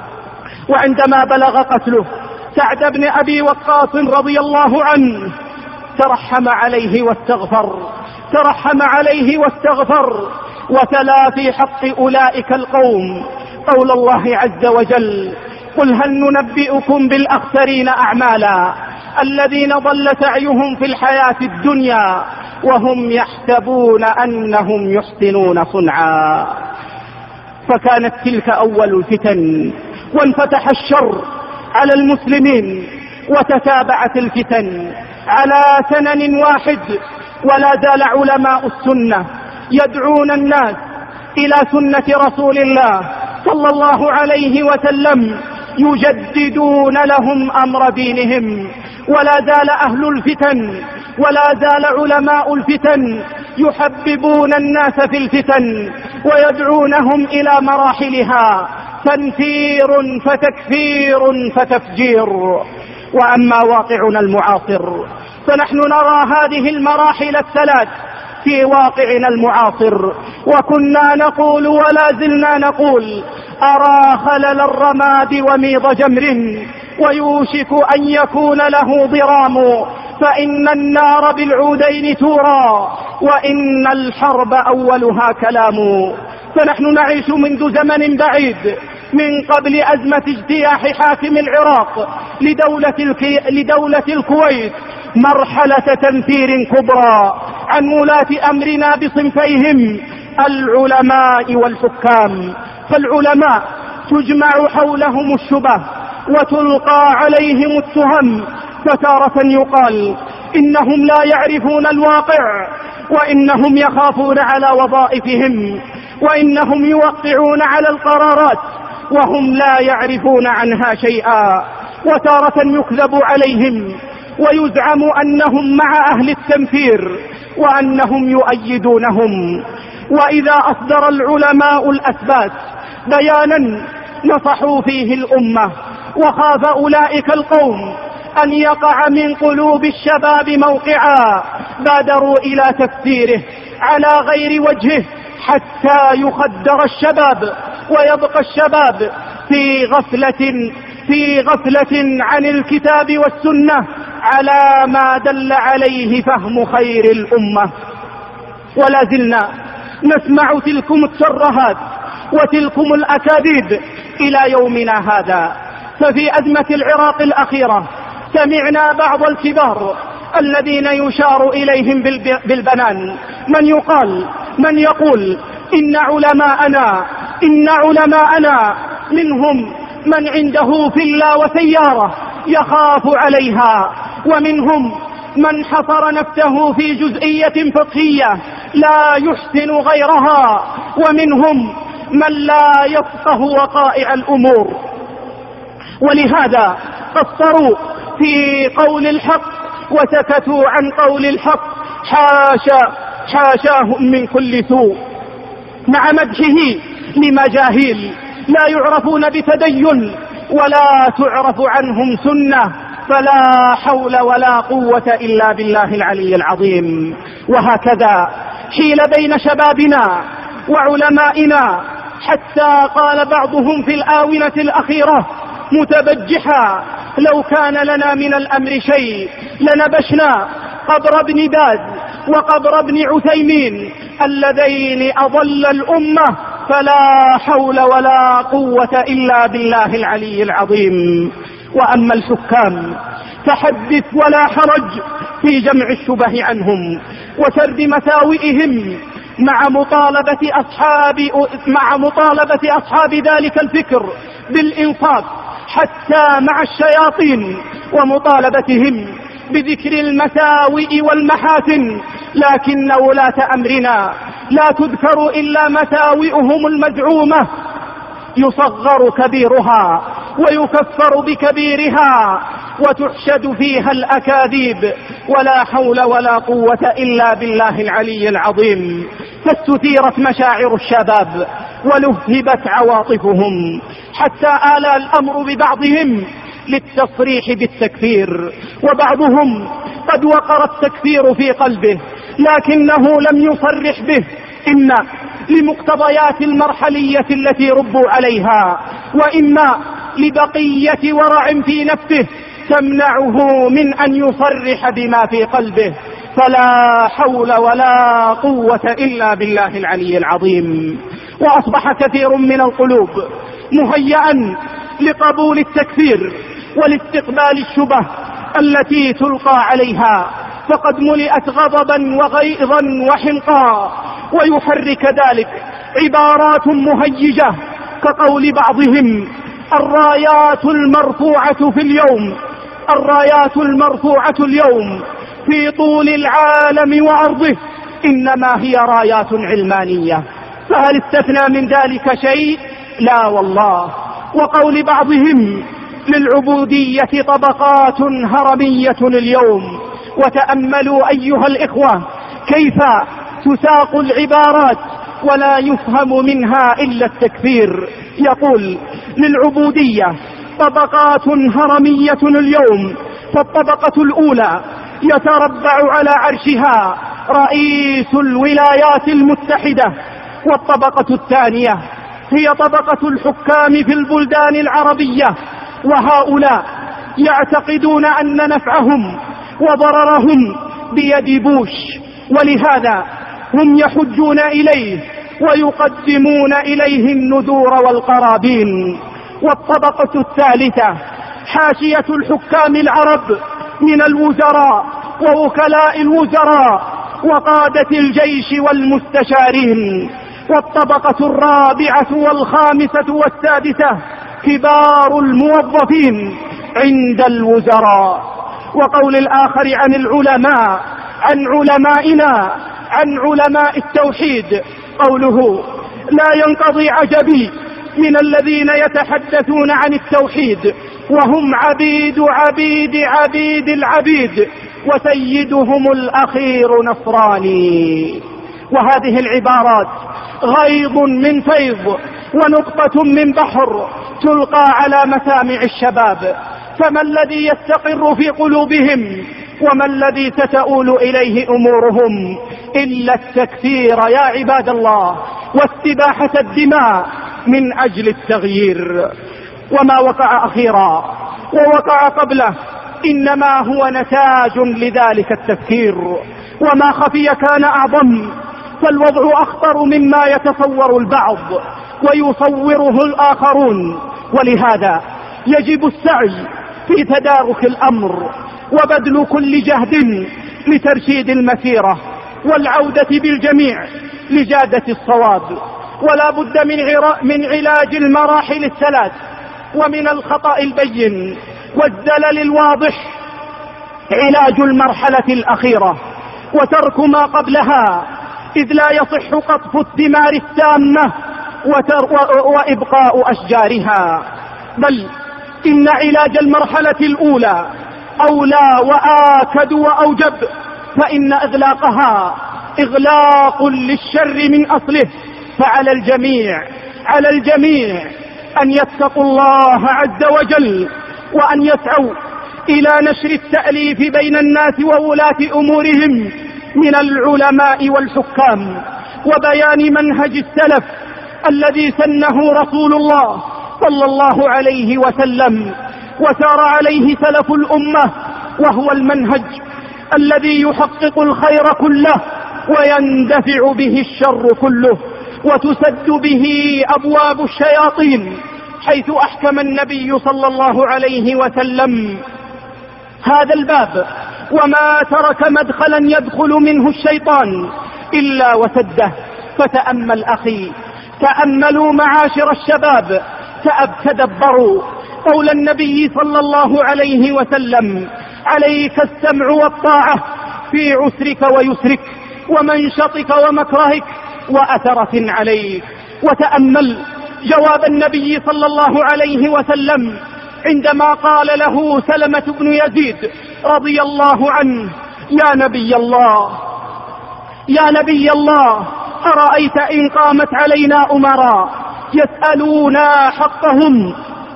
وعندما بلغ قتله سعد بن أبي وقاص رضي الله عنه ترحم عليه واستغفر ترحم عليه واستغفر وتلا في حق أولئك القوم قول الله عز وجل: قل هل ننبئكم بالأخسرين أعمالا الذين ضل سعيهم في الحياة الدنيا وهم يحسبون أنهم يحسنون صنعا. فكانت تلك أول الفتن، وانفتح الشر على المسلمين، وتتابعت الفتن على سنن واحد. ولا زال علماء السنة يدعون الناس إلى سنة رسول الله صلى الله عليه وسلم، يجددون لهم أمر دينهم. ولا زال أهل الفتن ولا زال علماء الفتن يحببون الناس في الفتن ويدعونهم إلى مراحلها، تنفير فتكفير فتفجير. وأما واقعنا المعاصر فنحن نرى هذه المراحل الثلاث في واقعنا المعاصر، وكنا نقول ولا زلنا نقول: أرى خلل الرماد وميض جمر ويوشك أن يكون له ضرام، فإن النار بالعودين تورى، وإن الحرب أولها كلام. فنحن نعيش منذ زمن بعيد من قبل أزمة اجتياح حاكم العراق لدولة, الكي... لدولة الكويت مرحلة تنفير كبرى عن ولاة أمرنا بصنفيهم العلماء والحكام. فالعلماء تجمع حولهم الشبه وتلقى عليهم التهم، فتارة يقال إنهم لا يعرفون الواقع، وإنهم يخافون على وظائفهم، وإنهم يوقعون على القرارات وهم لا يعرفون عنها شيئا. وتارة يكذب عليهم ويزعم أنهم مع أهل التنفير وأنهم يؤيدونهم. وإذا أصدر العلماء الأثبات بيانا نصحوا فيه الأمة، وخاف أولئك القوم أن يقع من قلوب الشباب موقعا، بادروا إلى تفسيره على غير وجهه حتى يخدر الشباب ويبقى الشباب في غفلة في غفلة عن الكتاب والسنة على ما دل عليه فهم خير الأمة. ولا زلنا نسمع تلكم الترهات وتلكم الأكاذيب إلى يومنا هذا. ففي أزمة العراق الأخيرة سمعنا بعض الكبار الذين يشار إليهم بالبنان من يقال من يقول إن علماءنا إن علماءنا منهم من عنده فيلا وسيارة يخاف عليها، ومنهم من حصر نفسه في جزئية فقهية لا يحسن غيرها، ومنهم من لا يفقه وقائع الأمور. ولهذا قصروا في قول الحق وسكتوا عن قول الحق، حاشا حاشاهم من كل سوء، مع مدحه لمجاهيل لا يعرفون بتدين ولا تعرف عنهم سنة، فلا حول ولا قوة إلا بالله العلي العظيم. وهكذا حيل بين شبابنا وعلمائنا، حتى قال بعضهم في الآونة الأخيرة متبجحا: لو كان لنا من الأمر شيء لنبشنا قبر ابن باز وقبر ابن عثيمين اللذين أضل الأمة، فلا حول ولا قوة إلا بالله العلي العظيم. وأما الحكام فحدث ولا حرج في جمع الشبه عنهم وسرد مساوئهم، مع مطالبة أصحاب مع مطالبة أصحاب ذلك الفكر بالإنصاف حتى مع الشياطين، ومطالبتهم بذكر المساوئ والمحاسن. لكن ولاة أمرنا لا تذكر إلا مساوئهم المزعومة، يصغر كبيرها ويكفر بكبيرها وتحشد فيها الأكاذيب، ولا حول ولا قوة إلا بالله العلي العظيم. فاستثيرت مشاعر الشباب ولهبت عواطفهم، حتى آل الأمر ببعضهم للتصريح بالتكفير، وبعضهم قد وقر التكفير في قلبه لكنه لم يصرح به، إما لمقتضيات المرحلية التي ربوا عليها، وإما لبقية ورع في نفسه تمنعه من أن يصرح بما في قلبه. فلا حول ولا قوة إلا بالله العلي العظيم. وأصبح كثير من القلوب مهيئا لقبول التكفير ولاستقبال الشبه التي تلقى عليها، فقد ملئت غضبا وغيظا وحمقا، ويحرك ذلك عبارات مهيجة كقول بعضهم: الرايات المرفوعة في اليوم الرايات المرفوعة اليوم في طول العالم وعرضه إنما هي رايات علمانية. فهل استثنى من ذلك شيء؟ لا والله. وقول بعضهم: للعبودية طبقات هرمية اليوم. وتأملوا أيها الإخوة كيف تساق العبارات ولا يفهم منها إلا التكفير. يقول: للعبودية طبقات هرمية اليوم، فالطبقة الأولى يتربع على عرشها رئيس الولايات المتحدة، والطبقة الثانية هي طبقة الحكام في البلدان العربية، وهؤلاء يعتقدون أن نفعهم وضررهم بيد بوش، ولهذا هم يحجون إليه ويقدمون إليه النذور والقرابين. والطبقة الثالثة حاشية الحكام العرب من الوزراء ووكلاء الوزراء وقادة الجيش والمستشارين. والطبقة الرابعة والخامسة والسادسة كبار الموظفين عند الوزراء. وقول الآخر عن العلماء عن علمائنا عن علماء التوحيد قوله: لا ينقضي عجبي من الذين يتحدثون عن التوحيد وهم عبيد عبيد عبيد العبيد وسيدهم الأخير نصراني. وهذه العبارات غيض من فيض ونقطة من بحر تلقى على مسامع الشباب، فما الذي يستقر في قلوبهم وما الذي ستؤول إليه أمورهم إلا التكثير يا عباد الله واستباحة الدماء من أجل التغيير. وما وقع أخيرا ووقع قبله إنما هو نتاج لذلك التفكير، وما خفي كان أعظم، فالوضع أخطر مما يتصور البعض ويصوره الآخرون. ولهذا يجب السعي في تدارك الأمر وبذل كل جهد لترشيد المسيرة والعودة بالجميع لجادة الصواب. ولا بد من, من علاج المراحل الثلاث ومن الخطأ البين والزلل الواضح علاج المرحلة الأخيرة وترك ما قبلها، إذ لا يصح قطف الثمار التامة وإبقاء أشجارها، بل إن علاج المرحلة الأولى أولى وآكد وأوجب، فإن إغلاقها إغلاق للشر من أصله. فعلى الجميع على الجميع أن يتقوا الله عز وجل وأن يسعوا إلى نشر التأليف بين الناس وولاة أمورهم من العلماء والحكام، وبيان منهج السلف الذي سنه رسول الله صلى الله عليه وسلم وسار عليه سلف الأمة، وهو المنهج الذي يحقق الخير كله ويندفع به الشر كله وتسد به أبواب الشياطين، حيث أحكم النبي صلى الله عليه وسلم هذا الباب وما ترك مدخلا يدخل منه الشيطان إلا وسده. فتأمل أخي، تأملوا معاشر الشباب، تدبروا قول النبي صلى الله عليه وسلم: عليك السمع والطاعة في عسرك ويسرك ومنشطك ومكرهك وأثرة عليك. وتأمل جواب النبي صلى الله عليه وسلم عندما قال له سلمة بن يزيد رضي الله عنه: يا نبي الله يا نبي الله أرأيت إن قامت علينا أمراء يسألونا حقهم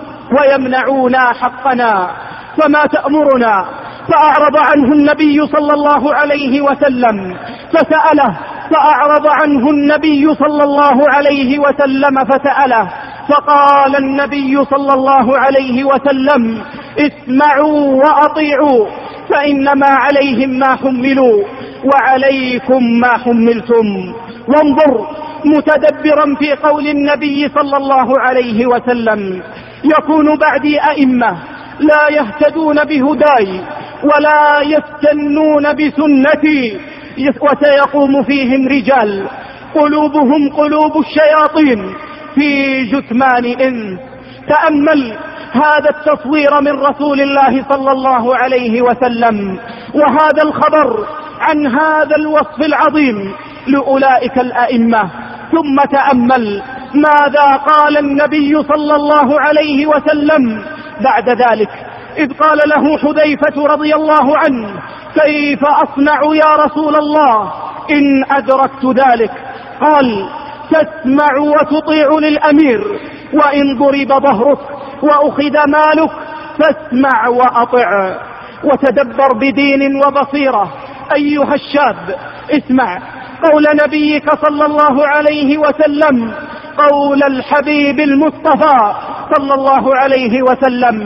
ويمنعونا حقنا فما تأمرنا؟ فأعرض عنه النبي صلى الله عليه وسلم فسأله فأعرض عنه النبي صلى الله عليه وسلم فسأله فقال النبي صلى الله عليه وسلم: اسمعوا وأطيعوا فإنما عليهم ما حملوا وعليكم ما حملتم. وانظر متدبرا في قول النبي صلى الله عليه وسلم: يكون بعدي أئمة لا يهتدون بهداي ولا يستنون بسنتي، وسيقوم فيهم رجال قلوبهم قلوب الشياطين في جثمان إنس. تأمل هذا التصوير من رسول الله صلى الله عليه وسلم وهذا الخبر عن هذا الوصف العظيم لأولئك الأئمة، ثم تأمل ماذا قال النبي صلى الله عليه وسلم بعد ذلك، إذ قال له حذيفة رضي الله عنه: كيف أصنع يا رسول الله إن أدركت ذلك؟ قال: تسمع وتطيع للأمير، وإن ضرب ظهرك وأخذ مالك فاسمع وأطع. وتدبر بدين وبصيرة أيها الشاب، اسمع قول نبيك صلى الله عليه وسلم، قول الحبيب المصطفى صلى الله عليه وسلم: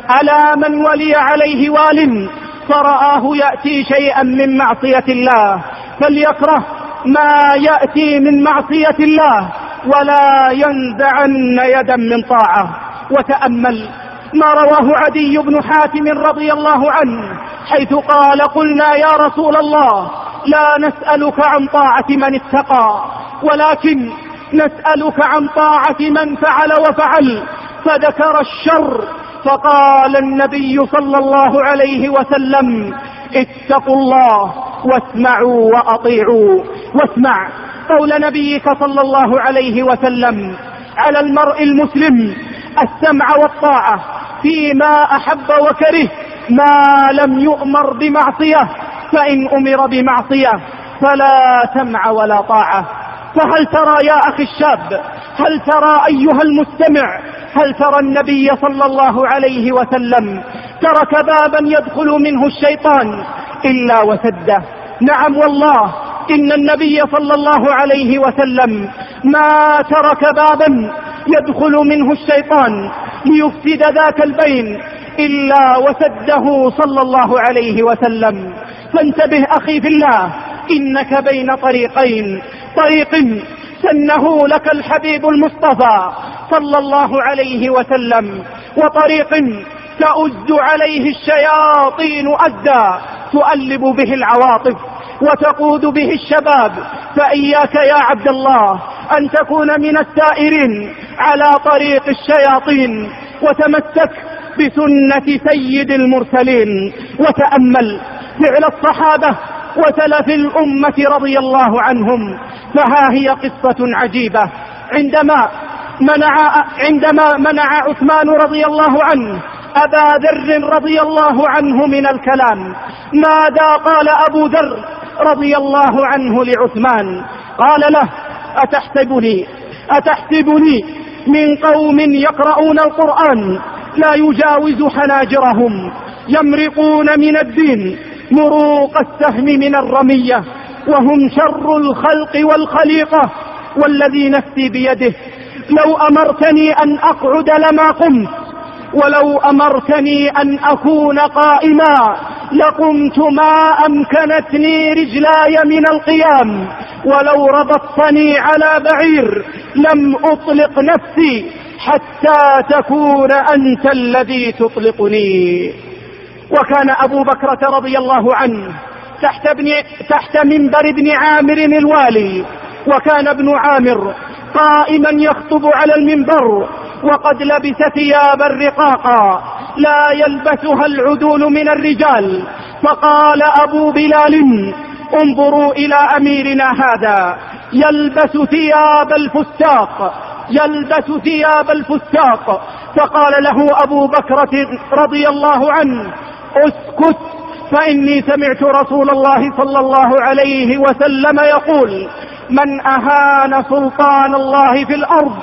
ألا من ولي عليه وال فرآه يأتي شيئا من معصية الله فليكره ما يأتي من معصية الله ولا ينزعن يدا من طاعة. وتأمل ما رواه عدي بن حاتم رضي الله عنه حيث قال: قلنا يا رسول الله لا نسألك عن طاعة من اتقى ولكن نسألك عن طاعة من فعل وفعل، فذكر الشر، فقال النبي صلى الله عليه وسلم: اتقوا الله واسمعوا وأطيعوا. واسمع قول نبيك صلى الله عليه وسلم: على المرء المسلم السمع والطاعة فيما أحب وكره ما لم يؤمر بمعصية، فإن أمر بمعصية فلا سمع ولا طاعة. فهل ترى يا أخي الشاب، هل ترى أيها المستمع، هل ترى النبي صلى الله عليه وسلم ترك بابا يدخل منه الشيطان إلا وسده؟ نعم والله، إن النبي صلى الله عليه وسلم ما ترك بابا يدخل منه الشيطان ليفسد ذاك البين إلا وسده صلى الله عليه وسلم. فانتبه أخي في الله، إنك بين طريقين: طريق سنه لك الحبيب المصطفى صلى الله عليه وسلم، وطريق تؤز عليه الشياطين أزا تؤلب به العواطف وتقود به الشباب. فإياك يا عبد الله أن تكون من السائرين على طريق الشياطين، وتمسك بسنة سيد المرسلين. وتأمل فعل الصحابة وسلف الأمة رضي الله عنهم، فها هي قصة عجيبة. عندما منع, عندما منع عثمان رضي الله عنه أبا ذر رضي الله عنه من الكلام، ماذا قال أبو ذر رضي الله عنه لعثمان؟ قال له: أتحسبني أتحسبني من قوم يقرؤون القرآن لا يجاوز حناجرهم يمرقون من الدين مروق السهم من الرمية وهم شر الخلق والخليقة، والذي نفسي بيده لو أمرتني أن أقعد لما قمت، ولو أمرتني أن أكون قائما لقمت ما أمكنتني رجلاي من القيام، ولو ربطتني على بعير لم أطلق نفسي حتى تكون أنت الذي تطلقني. وكان أبو بكرة رضي الله عنه تحت, ابن تحت منبر ابن عامر الوالي، وكان ابن عامر قائما يخطب على المنبر وقد لبس ثيابا رقاقا لا يلبسها العدول من الرجال، فقال أبو بلال: انظروا إلى أميرنا هذا يلبس ثياب الفستاق يلبس ثياب الفستاق فقال له أبو بكر رضي الله عنه: اسكت، فإني سمعت رسول الله صلى الله عليه وسلم يقول: من أهان سلطان الله في الأرض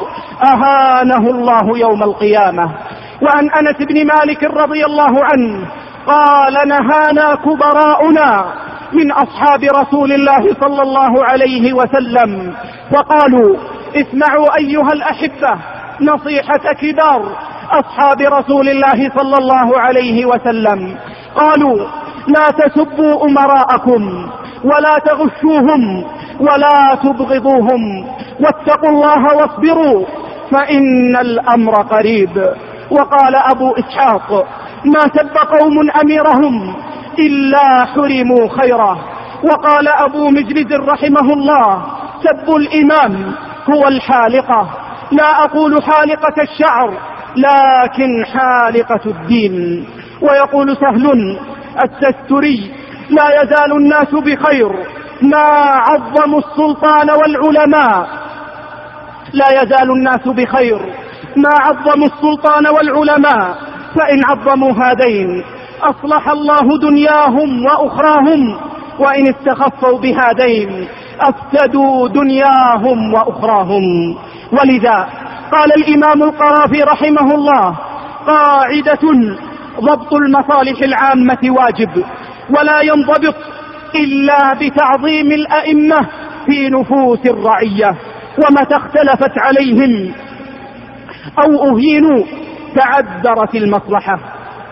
أهانه الله يوم القيامة. وعن أنس بن مالك رضي الله عنه قال: نهانا كبراؤنا من أصحاب رسول الله صلى الله عليه وسلم فقالوا: اسمعوا أيها الأحبة نصيحة كبار أصحاب رسول الله صلى الله عليه وسلم. قالوا: لا تسبوا أمراءكم ولا تغشوهم ولا تبغضوهم، واتقوا الله واصبروا فإن الأمر قريب. وقال أبو إسحاق: ما سب قوم أميرهم إلا حرموا خيره. وقال أبو مجلد رحمه الله: سب الإمام هو الحالقة، لا أقول حالقة الشعر لكن حالقة الدين. ويقول سهل السستري: لا يزال الناس بخير ما عظموا السلطان والعلماء لا يزال الناس بخير ما عظموا السلطان والعلماء، فإن عظموا هذين أصلح الله دنياهم وأخراهم، وإن استخفوا بهذين أفسدوا دنياهم وأخراهم. ولذا قال الإمام القرافي رحمه الله: قاعدة ضبط المصالح العامة واجب، ولا ينضبط إلا بتعظيم الأئمة في نفوس الرعية، ومتى اختلفت عليهم أو أهينوا تعذرت المصلحة.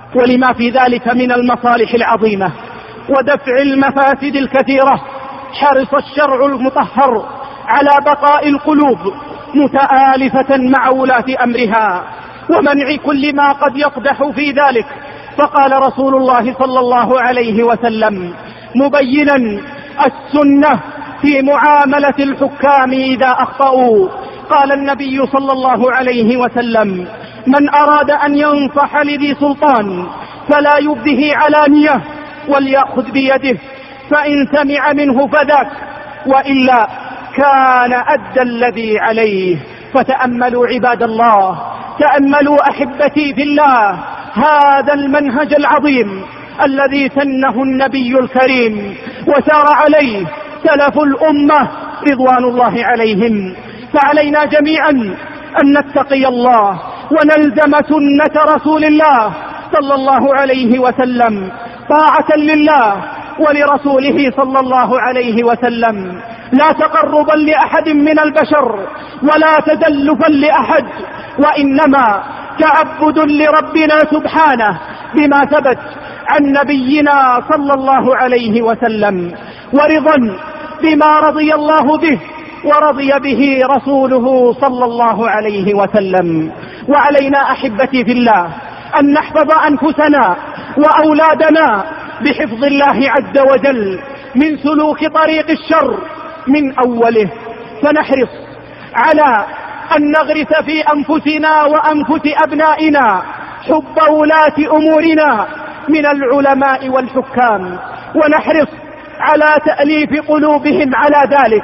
ولما في ذلك من المصالح العظيمة ودفع المفاسد الكثيرة، حرص الشرع المطهر على بقاء القلوب متآلفة مع ولاة أمرها ومنع كل ما قد يقدح في ذلك. فقال رسول الله صلى الله عليه وسلم مبينا السنة في معاملة الحكام إذا أخطأوا، قال النبي صلى الله عليه وسلم من أراد أن ينصح لذي سلطان فلا يبده علانية وليأخذ بيده، فإن سمع منه فذاك وإلا كان أدى الذي عليه. فتأملوا عباد الله، تأملوا أحبتي في الله هذا المنهج العظيم الذي سنه النبي الكريم وسار عليه سلف الأمة رضوان الله عليهم. فعلينا جميعا أن نتقي الله ونلزم سنة رسول الله صلى الله عليه وسلم طاعة لله ولرسوله صلى الله عليه وسلم، لا تقربا لأحد من البشر ولا تزلفا لأحد، وإنما تعبد لربنا سبحانه بما ثبت عن نبينا صلى الله عليه وسلم، ورضا بما رضي الله به ورضي به رسوله صلى الله عليه وسلم. وعلينا أحبتي في الله أن نحفظ أنفسنا وأولادنا بحفظ الله عز وجل من سلوك طريق الشر من أوله، فنحرص على أن نغرس في أنفسنا وأنفس أبنائنا حب ولاة أمورنا من العلماء والحكام، ونحرص على تأليف قلوبهم على ذلك،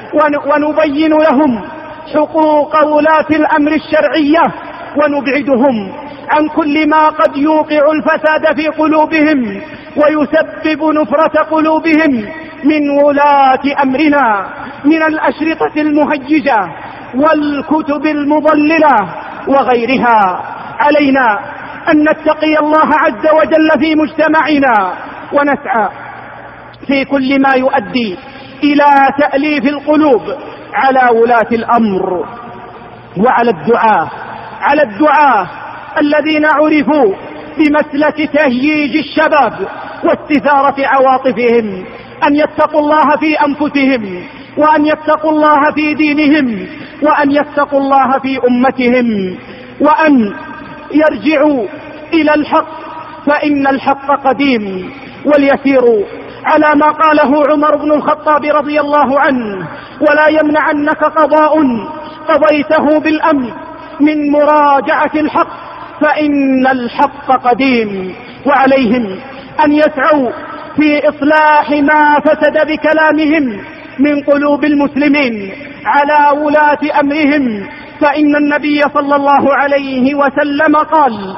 ونبين لهم حقوق ولاة الأمر الشرعية، ونبعدهم عن كل ما قد يوقع الفساد في قلوبهم ويسبب نفرة قلوبهم من ولاة أمرنا من الأشرطة المهيجة والكتب المضللة وغيرها. علينا أن نتقي الله عز وجل في مجتمعنا ونسعى في كل ما يؤدي إلى تأليف القلوب على ولاة الأمر وعلى الدعاة على الدعاة الذين عرفوا بمسلك تهييج الشباب واستثارة عواطفهم، أن يتقوا الله في أنفسهم، وأن يتقوا الله في دينهم، وأن يتقوا الله في أمتهم، وأن يرجعوا إلى الحق فإن الحق قديم، وليسيروا على ما قاله عمر بن الخطاب رضي الله عنه: ولا يمنعنك قضاء قضيته بالأمن من مراجعة الحق فإن الحق قديم. وعليهم أن يسعوا في إصلاح ما فسد بكلامهم من قلوب المسلمين على ولاة أمرهم، فإن النبي صلى الله عليه وسلم قال: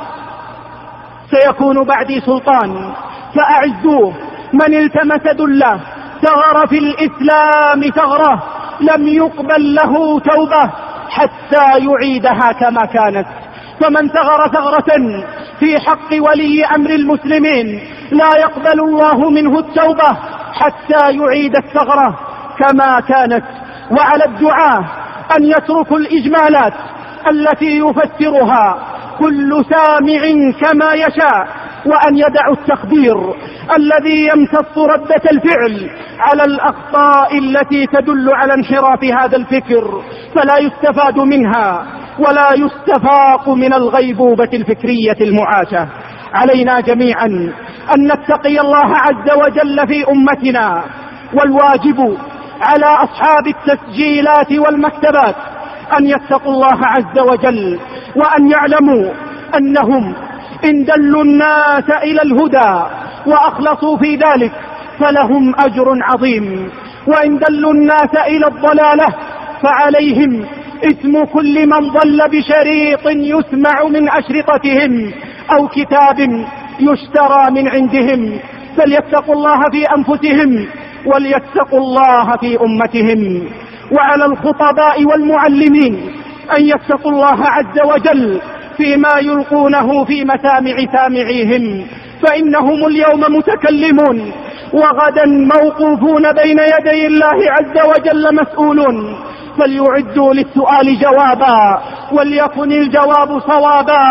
سيكون بعدي سلطان فأعزوه، من التمس دله ثغر في الإسلام ثغرة لم يقبل له توبة حتى يعيدها كما كانت. فمن ثغر ثغرة في حق ولي أمر المسلمين لا يقبل الله منه التوبة حتى يعيد الثغرة كما كانت. وعلى الدعاة أن يتركوا الإجمالات التي يفسرها كل سامع كما يشاء، وأن يدعوا التخدير الذي يمتص ردة الفعل على الأخطاء التي تدل على انحراف هذا الفكر، فلا يستفاد منها ولا يستفاق من الغيبوبة الفكرية المعاشة. علينا جميعا أن نتقي الله عز وجل في أمتنا، والواجب على أصحاب التسجيلات والمكتبات أن يتقوا الله عز وجل، وأن يعلموا أنهم إن دلوا الناس إلى الهدى وأخلصوا في ذلك فلهم أجر عظيم، وإن دلوا الناس إلى الضلالة فعليهم اسم كل من ضل بشريط يسمع من أشرطتهم أو كتاب يشترى من عندهم. فليتقوا الله في أنفسهم وليتقوا الله في أمتهم. وعلى الخطباء والمعلمين أن يتقوا الله عز وجل فيما يلقونه في مسامع سامعيهم، فإنهم اليوم متكلمون وغدا موقوفون بين يدي الله عز وجل مسؤولون، فليعدوا للسؤال جوابا وليكن الجواب صوابا،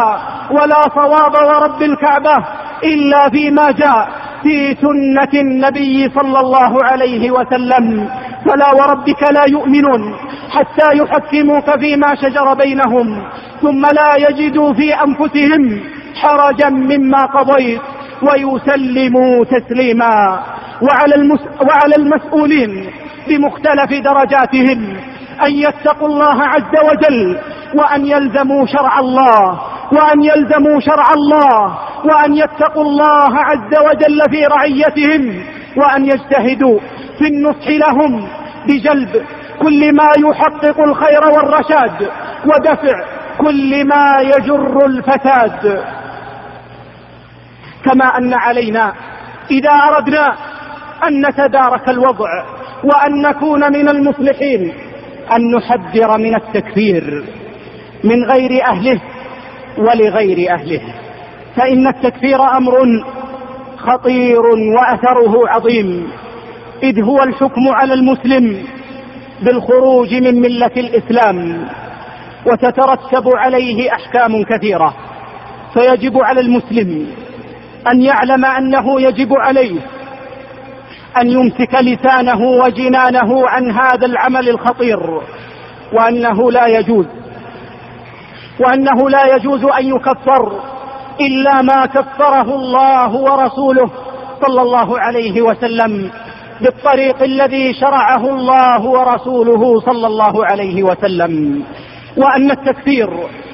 ولا صواب ورب الكعبة إلا فيما جاء في سنة النبي صلى الله عليه وسلم. فلا وربك لا يؤمنون حتى يحكموك فيما شجر بينهم ثم لا يجدوا في أنفسهم حرجا مما قضيت ويسلموا تسليما. وعلى, المس... وعلى المسؤولين بمختلف درجاتهم أن يتقوا الله عز وجل وأن يلزموا شرع الله وأن يلزموا شرع الله وأن يتقوا الله عز وجل في رعيتهم وأن يجتهدوا في النصح لهم بجلب كل ما يحقق الخير والرشاد ودفع كل ما يجر الفساد. كما أن علينا إذا أردنا أن نتدارك الوضع وأن نكون من المصلحين أن نحذر من التكفير من غير أهله ولغير أهله، فإن التكفير أمر خطير وأثره عظيم، إذ هو الحكم على المسلم بالخروج من ملة الإسلام، وتترتب عليه أحكام كثيرة. فيجب على المسلم أن يعلم أنه يجب عليه أن يمسك لسانه وجنانه عن هذا العمل الخطير، وأنه لا يجوز وأنه لا يجوز أن يكفر إلا ما كفره الله ورسوله صلى الله عليه وسلم بالطريق الذي شرعه الله ورسوله صلى الله عليه وسلم. وأن التكفير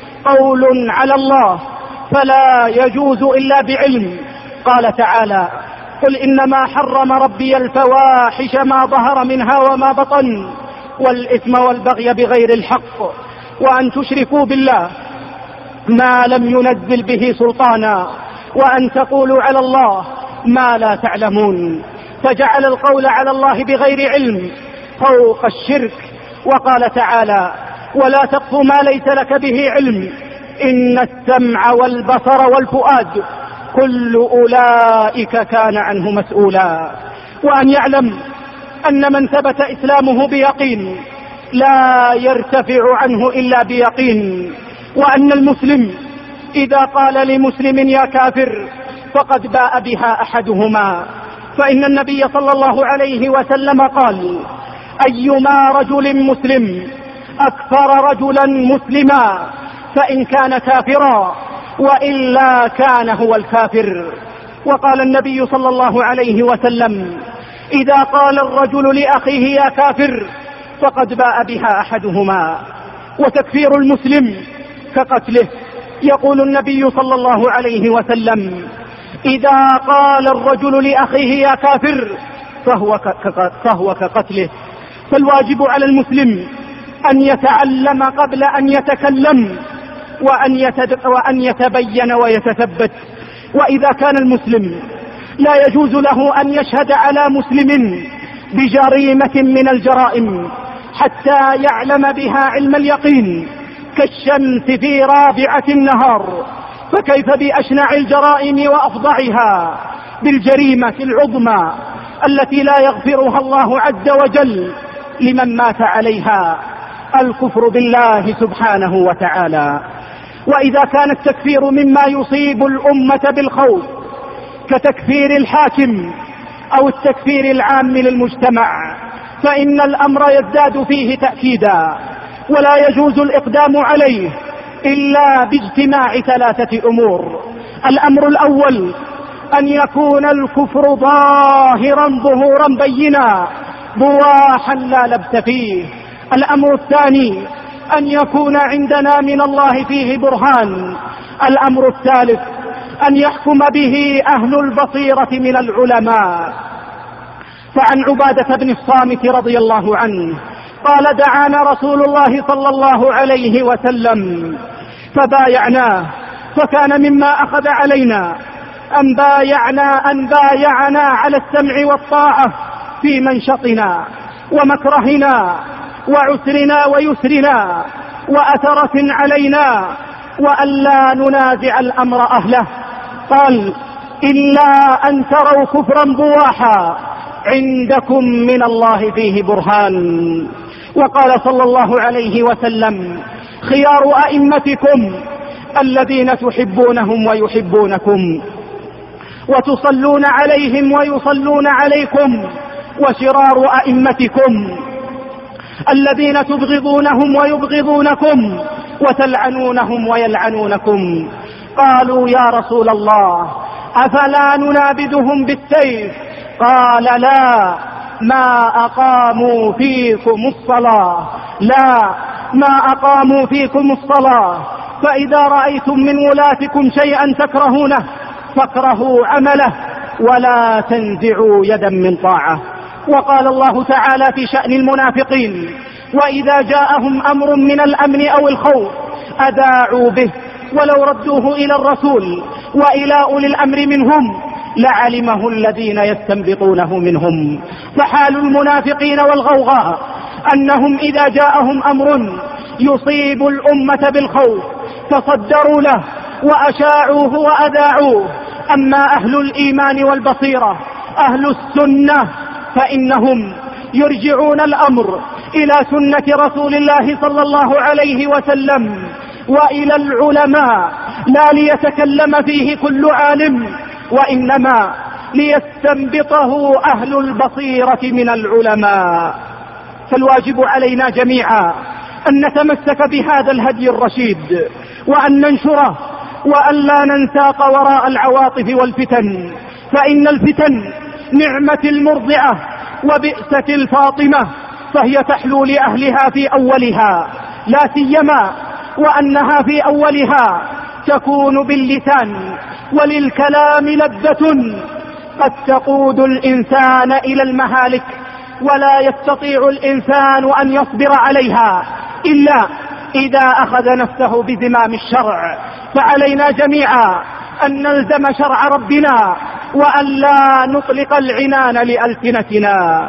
قول على الله فلا يجوز إلا بعلم. قال تعالى: قل إنما حرم ربي الفواحش ما ظهر منها وما بطن والإثم والبغي بغير الحق وأن تشركوا بالله ما لم ينزل به سلطانا وأن تقولوا على الله ما لا تعلمون. فجعل القول على الله بغير علم فوق الشرك. وقال تعالى: ولا تقف ما ليس لك به علم إن السمع والبصر والفؤاد كل أولئك كان عنه مسؤولا. وأن يعلم أن من ثبت إسلامه بيقين لا يرتفع عنه إلا بيقين، وأن المسلم إذا قال لمسلم يا كافر فقد باء بها أحدهما. فإن النبي صلى الله عليه وسلم قال: أيما رجل مسلم أكفر رجلا مسلما فإن كان كافرا وإلا كان هو الكافر. وقال النبي صلى الله عليه وسلم: إذا قال الرجل لأخيه يا كافر فقد باء بها أحدهما. وتكفير المسلم كقتله. يقول النبي صلى الله عليه وسلم: إذا قال الرجل لأخيه يا كافر فهو, فهو كقتله. فالواجب على المسلم أن يتعلم قبل أن يتكلم وأن, وأن يتبين ويتثبت. وإذا كان المسلم لا يجوز له أن يشهد على مسلم بجريمة من الجرائم حتى يعلم بها علم اليقين كالشمس في رابعة النهار، فكيف بأشنع الجرائم وأفظعها بالجريمة العظمى التي لا يغفرها الله عز وجل لمن مات عليها: الكفر بالله سبحانه وتعالى. وإذا كان التكفير مما يصيب الأمة بالخوف كتكفير الحاكم أو التكفير العام للمجتمع فإن الأمر يزداد فيه تأكيدا، ولا يجوز الإقدام عليه إلا باجتماع ثلاثة أمور. الأمر الأول أن يكون الكفر ظاهرا ظهورا بينا بواحا لا لبس فيه. الأمر الثاني أن يكون عندنا من الله فيه برهان. الأمر الثالث أن يحكم به أهل البصيرة من العلماء. فعن عبادة بن الصامت رضي الله عنه قال: دعانا رسول الله صلى الله عليه وسلم فبايعناه، فكان مما أخذ علينا أن بايعنا, أن بايعنا على السمع والطاعة في منشطنا ومكرهنا وعسرنا ويسرنا وأثرة علينا، وألا ننازع الأمر أهله. قال: إلا أن تروا كفرا بواحا عندكم من الله فيه برهان. وقال صلى الله عليه وسلم: خيار أئمتكم الذين تحبونهم ويحبونكم، وتصلون عليهم ويصلون عليكم، وشرار أئمتكم الذين تبغضونهم ويبغضونكم، وتلعنونهم ويلعنونكم. قالوا يا رسول الله أفلا ننابذهم بالسيف؟ قال لا، ما أقاموا فيكم الصلاة، لا ما أقاموا فيكم الصلاة. فإذا رأيتم من ولاتكم شيئا تكرهونه فاكرهوا عمله ولا تنزعوا يدا من طاعة. وقال الله تعالى في شأن المنافقين: وإذا جاءهم أمر من الأمن أو الخوف أذاعوا به ولو ردوه إلى الرسول وإلى أولي الأمر منهم لعلمه الذين يستنبطونه منهم. فحال المنافقين والغوغاء أنهم إذا جاءهم أمر يصيب الأمة بالخوف تصدروا له وأشاعوه وأذاعوه. أما أهل الإيمان والبصيرة أهل السنة فإنهم يرجعون الأمر إلى سنة رسول الله صلى الله عليه وسلم وإلى العلماء، لا ليتكلم فيه كل عالم، وإنما ليستنبطه أهل البصيرة من العلماء. فالواجب علينا جميعا أن نتمسك بهذا الهدي الرشيد وأن ننشره وأن لا ننساق وراء العواطف والفتن، فإن الفتن نعمة المرضعة وبئسة الفاطمة، فهي تحلو لأهلها في أولها، لا سيما وأنها في أولها تكون باللسان، وللكلام لذة قد تقود الإنسان إلى المهالك، ولا يستطيع الإنسان أن يصبر عليها إلا إذا أخذ نفسه بزمام الشرع. فعلينا جميعا أن نلزم شرع ربنا وأن لا نطلق العنان لألسنتنا.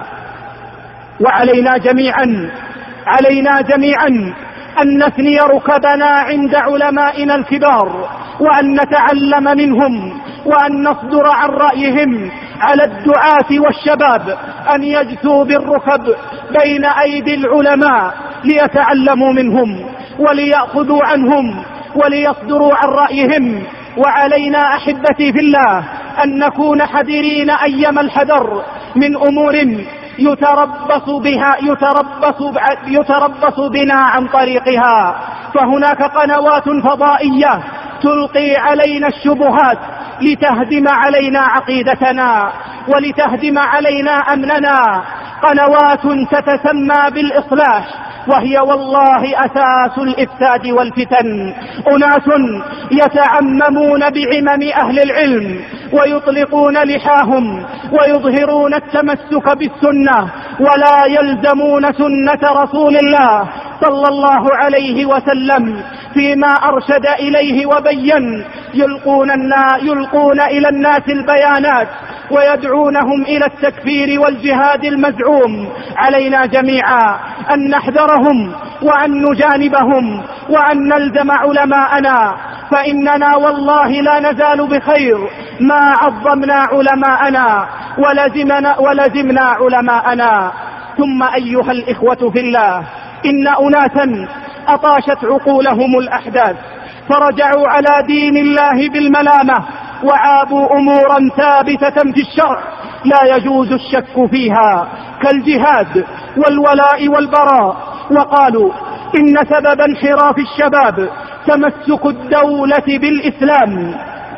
وعلينا جميعا علينا جميعا أن نثني ركبنا عند علمائنا الكبار وأن نتعلم منهم وأن نصدر عن رأيهم على الدعاة والشباب أن يجثوا بالركب بين أيدي العلماء ليتعلموا منهم وليأخذوا عنهم وليصدروا عن رأيهم. وعلينا أحبتي في الله أن نكون حذرين أيما الحذر من أمور يتربص بها يتربص, يتربص بنا عن طريقها. فهناك قنوات فضائية تلقي علينا الشبهات لتهدم علينا عقيدتنا ولتهدم علينا أمننا، قنوات تتسمى بالإصلاح وهي والله أساس الإفساد والفتن. أناس يتعممون بعمم أهل العلم ويطلقون لحاهم ويظهرون التمسك بالسنة ولا يلزمون سنة رسول الله صلى الله عليه وسلم فيما أرشد إليه وبين، يلقون, يلقون إلى الناس البيانات ويدعونهم إلى التكفير والجهاد المزعوم. علينا جميعا أن نحذرهم وأن نجانبهم وأن نلزم علماءنا، فإننا والله لا نزال بخير ما عظمنا علماءنا ولزمنا, ولزمنا علماءنا. ثم أيها الإخوة في الله، إن أناسا أطاشت عقولهم الأحداث فرجعوا على دين الله بالملامة وعابوا أمورا ثابتة في الشرع لا يجوز الشك فيها كالجهاد والولاء والبراء، وقالوا إن سبب انحراف الشباب تمسك الدولة بالإسلام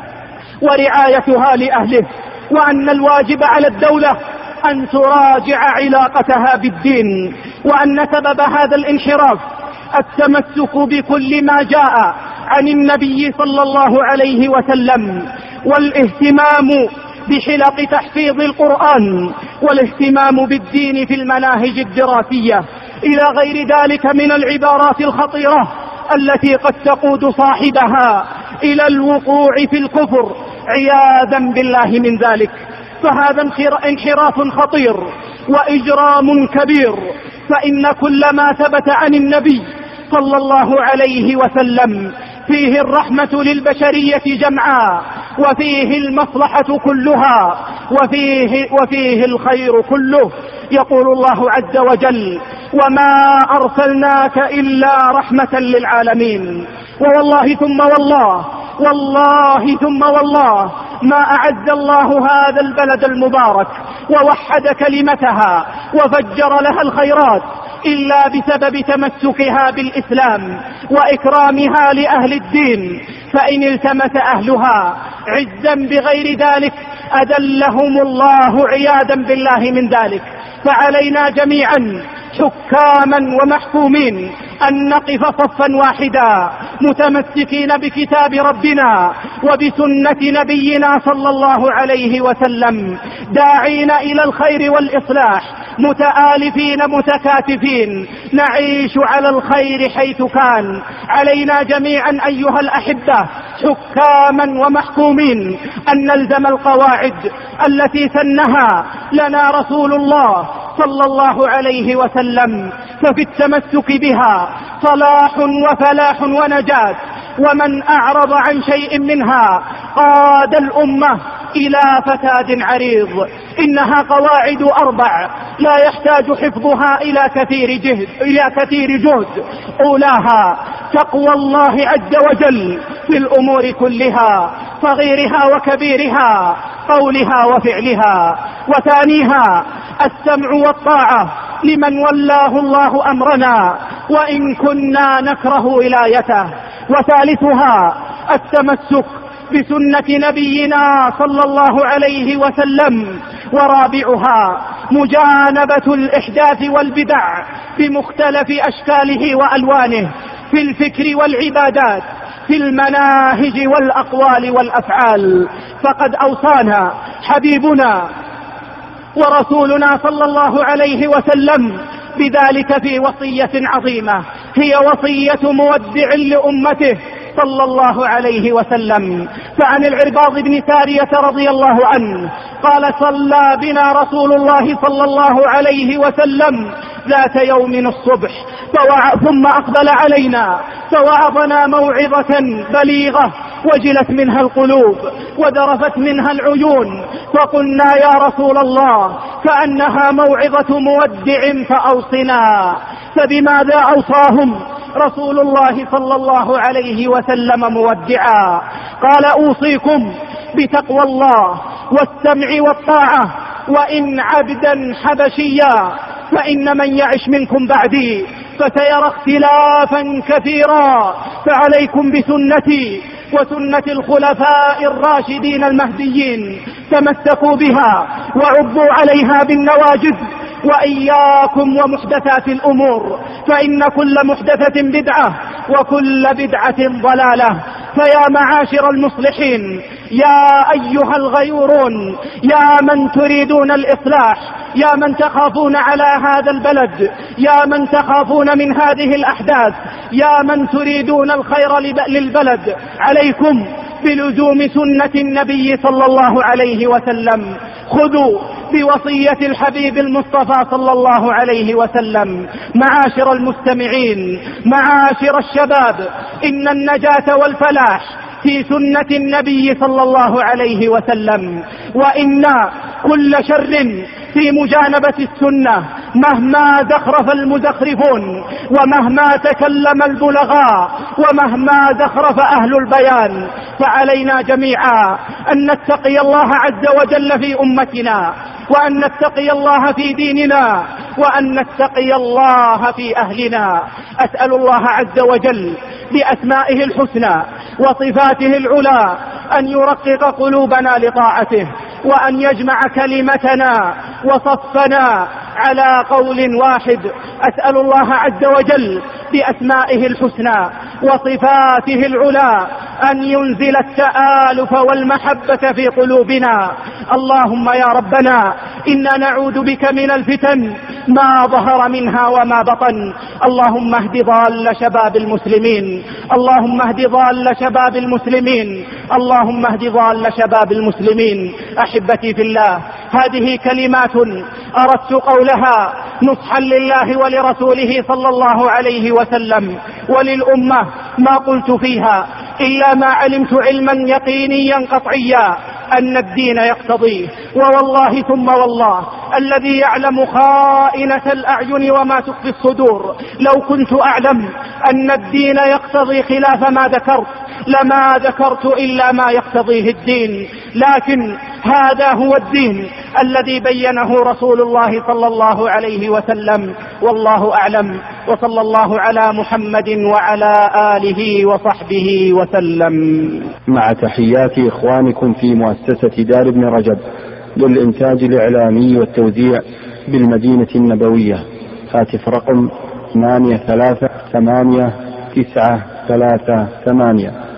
ورعايتها لأهله، وأن الواجب على الدولة أن تراجع علاقتها بالدين، وأن سبب هذا الانحراف التمسك بكل ما جاء عن النبي صلى الله عليه وسلم، والاهتمام بحلق تحفيظ القرآن، والاهتمام بالدين في المناهج الدراسية، إلى غير ذلك من العبارات الخطيرة التي قد تقود صاحبها إلى الوقوع في الكفر عياذا بالله من ذلك. فهذا انحراف خطير وإجرام كبير، فإن كل ما ثبت عن النبي صلى الله عليه وسلم فيه الرحمة للبشرية جمعاء، وفيه المصلحة كلها، وفيه, وفيه الخير كله. يقول الله عز وجل: وما أرسلناك إلا رحمة للعالمين. ووالله ثم والله والله ثم والله ما أعز الله هذا البلد المبارك ووحد كلمتها وفجر لها الخيرات إلا بسبب تمسكها بالإسلام وإكرامها لأهل الدين. فإن التمس أهلها عزا بغير ذلك أذلهم الله عياذا بالله من ذلك. فعلينا جميعا حكاما ومحكومين أن نقف صفا واحدا متمسكين بكتاب ربنا وبسنة نبينا صلى الله عليه وسلم، داعين إلى الخير والإصلاح، متآلفين متكاتفين، نعيش على الخير حيث كان. علينا جميعا أيها الأحبة حكاما ومحكومين أن نلزم القواعد التي سنها لنا رسول الله صلى الله عليه وسلم، ففي التمسك بها صلاح وفلاح ونجاة، ومن أعرض عن شيء منها قاد الأمة إلى فساد عريض. إنها قواعد أربع لا يحتاج حفظها إلى كثير جهد إلى كثير جهد. أولاها تقوى الله عز وجل في الأمور كلها، صغيرها وكبيرها، قولها وفعلها. وثانيها السمع والطاعة لمن ولاه الله أمرنا وإن كنا نكره ولايته. وثالثها التمسك بسنة نبينا صلى الله عليه وسلم. ورابعها مجانبة الإحداث والبدع بمختلف أشكاله وألوانه في الفكر والعبادات، في المناهج والأقوال والأفعال. فقد أوصانا حبيبنا ورسولنا صلى الله عليه وسلم بذلك في وصية عظيمة هي وصية مودع لأمته صلى الله عليه وسلم. فعن العرباض بن سارية رضي الله عنه قال: صلى بنا رسول الله صلى الله عليه وسلم ذات يوم الصبح ثم أقبل علينا فوعظنا موعظة بليغة وجلت منها القلوب وذرفت منها العيون، فقلنا: يا رسول الله كأنها موعظة مودع فأوصنا. فبماذا أوصاهم رسول الله صلى الله عليه وسلم مودعا؟ قال: أوصيكم بتقوى الله والسمع والطاعة، وإن عبدا حبشيا، فإن من يعش منكم بعدي فسيرى اختلافا كثيرا، فعليكم بسنتي وسنة الخلفاء الراشدين المهديين، تمسكوا بها وعضوا عليها بالنواجذ، وإياكم ومحدثات الأمور، فإن كل محدثة بدعة وكل بدعة ضلالة. فيا معاشر المصلحين، يا أيها الغيورون، يا من تريدون الإصلاح، يا من تخافون على هذا البلد، يا من تخافون من هذه الأحداث، يا من تريدون الخير للبلد، عليكم بلزوم سنة النبي صلى الله عليه وسلم. خذوا بوصية الحبيب المصطفى صلى الله عليه وسلم. معاشر المستمعين، معاشر الشباب، إن النجاة والفلاح في سنة النبي صلى الله عليه وسلم، وإن كل شر في مجانبة السنة مهما زخرف المزخرفون ومهما تكلم البلغاء ومهما زخرف أهل البيان. فعلينا جميعا أن نتقي الله عز وجل في أمتنا، وأن نتقي الله في ديننا، وأن نتقي الله في أهلنا. أسأل الله عز وجل بأسمائه الحسنى وصفاته العلى أن يرقق قلوبنا لطاعته، وأن يجمع كلمتنا وصفنا على قول واحد. أسأل الله عز وجل بأسمائه الحسنى وصفاته العلى أن ينزل التآلف والمحبة في قلوبنا. اللهم يا ربنا إنا نعوذ بك من الفتن ما ظهر منها وما بطن. اللهم اهد ضال شباب المسلمين، اللهم اهد ضال شباب المسلمين، اللهم اهد ضال شباب المسلمين. أحبتي في الله، هذه كلمات أردت قولها نصحا لله ولرسوله صلى الله عليه وسلم وللأمة. ما قلت فيها إلا ما علمت علما يقينيا قطعيا أن الدين يقتضيه. ووالله ثم والله الذي يعلم خائنة الأعين وما تخفي الصدور. لو كنت أعلم أن الدين يقتضي خلاف ما ذكرت لما ذكرت إلا ما يقتضيه الدين، لكن هذا هو الدين الذي بينه رسول الله صلى الله عليه وسلم، والله أعلم، وصلى الله على محمد وعلى آله وصحبه وسلم. مع تحيات إخوانكم في مؤسسة دار ابن رجب للإنتاج الإعلامي والتوزيع بالمدينة النبوية. هاتف رقم ثمانية ثلاثة ثمانية تسعة ثلاثة ثمانية.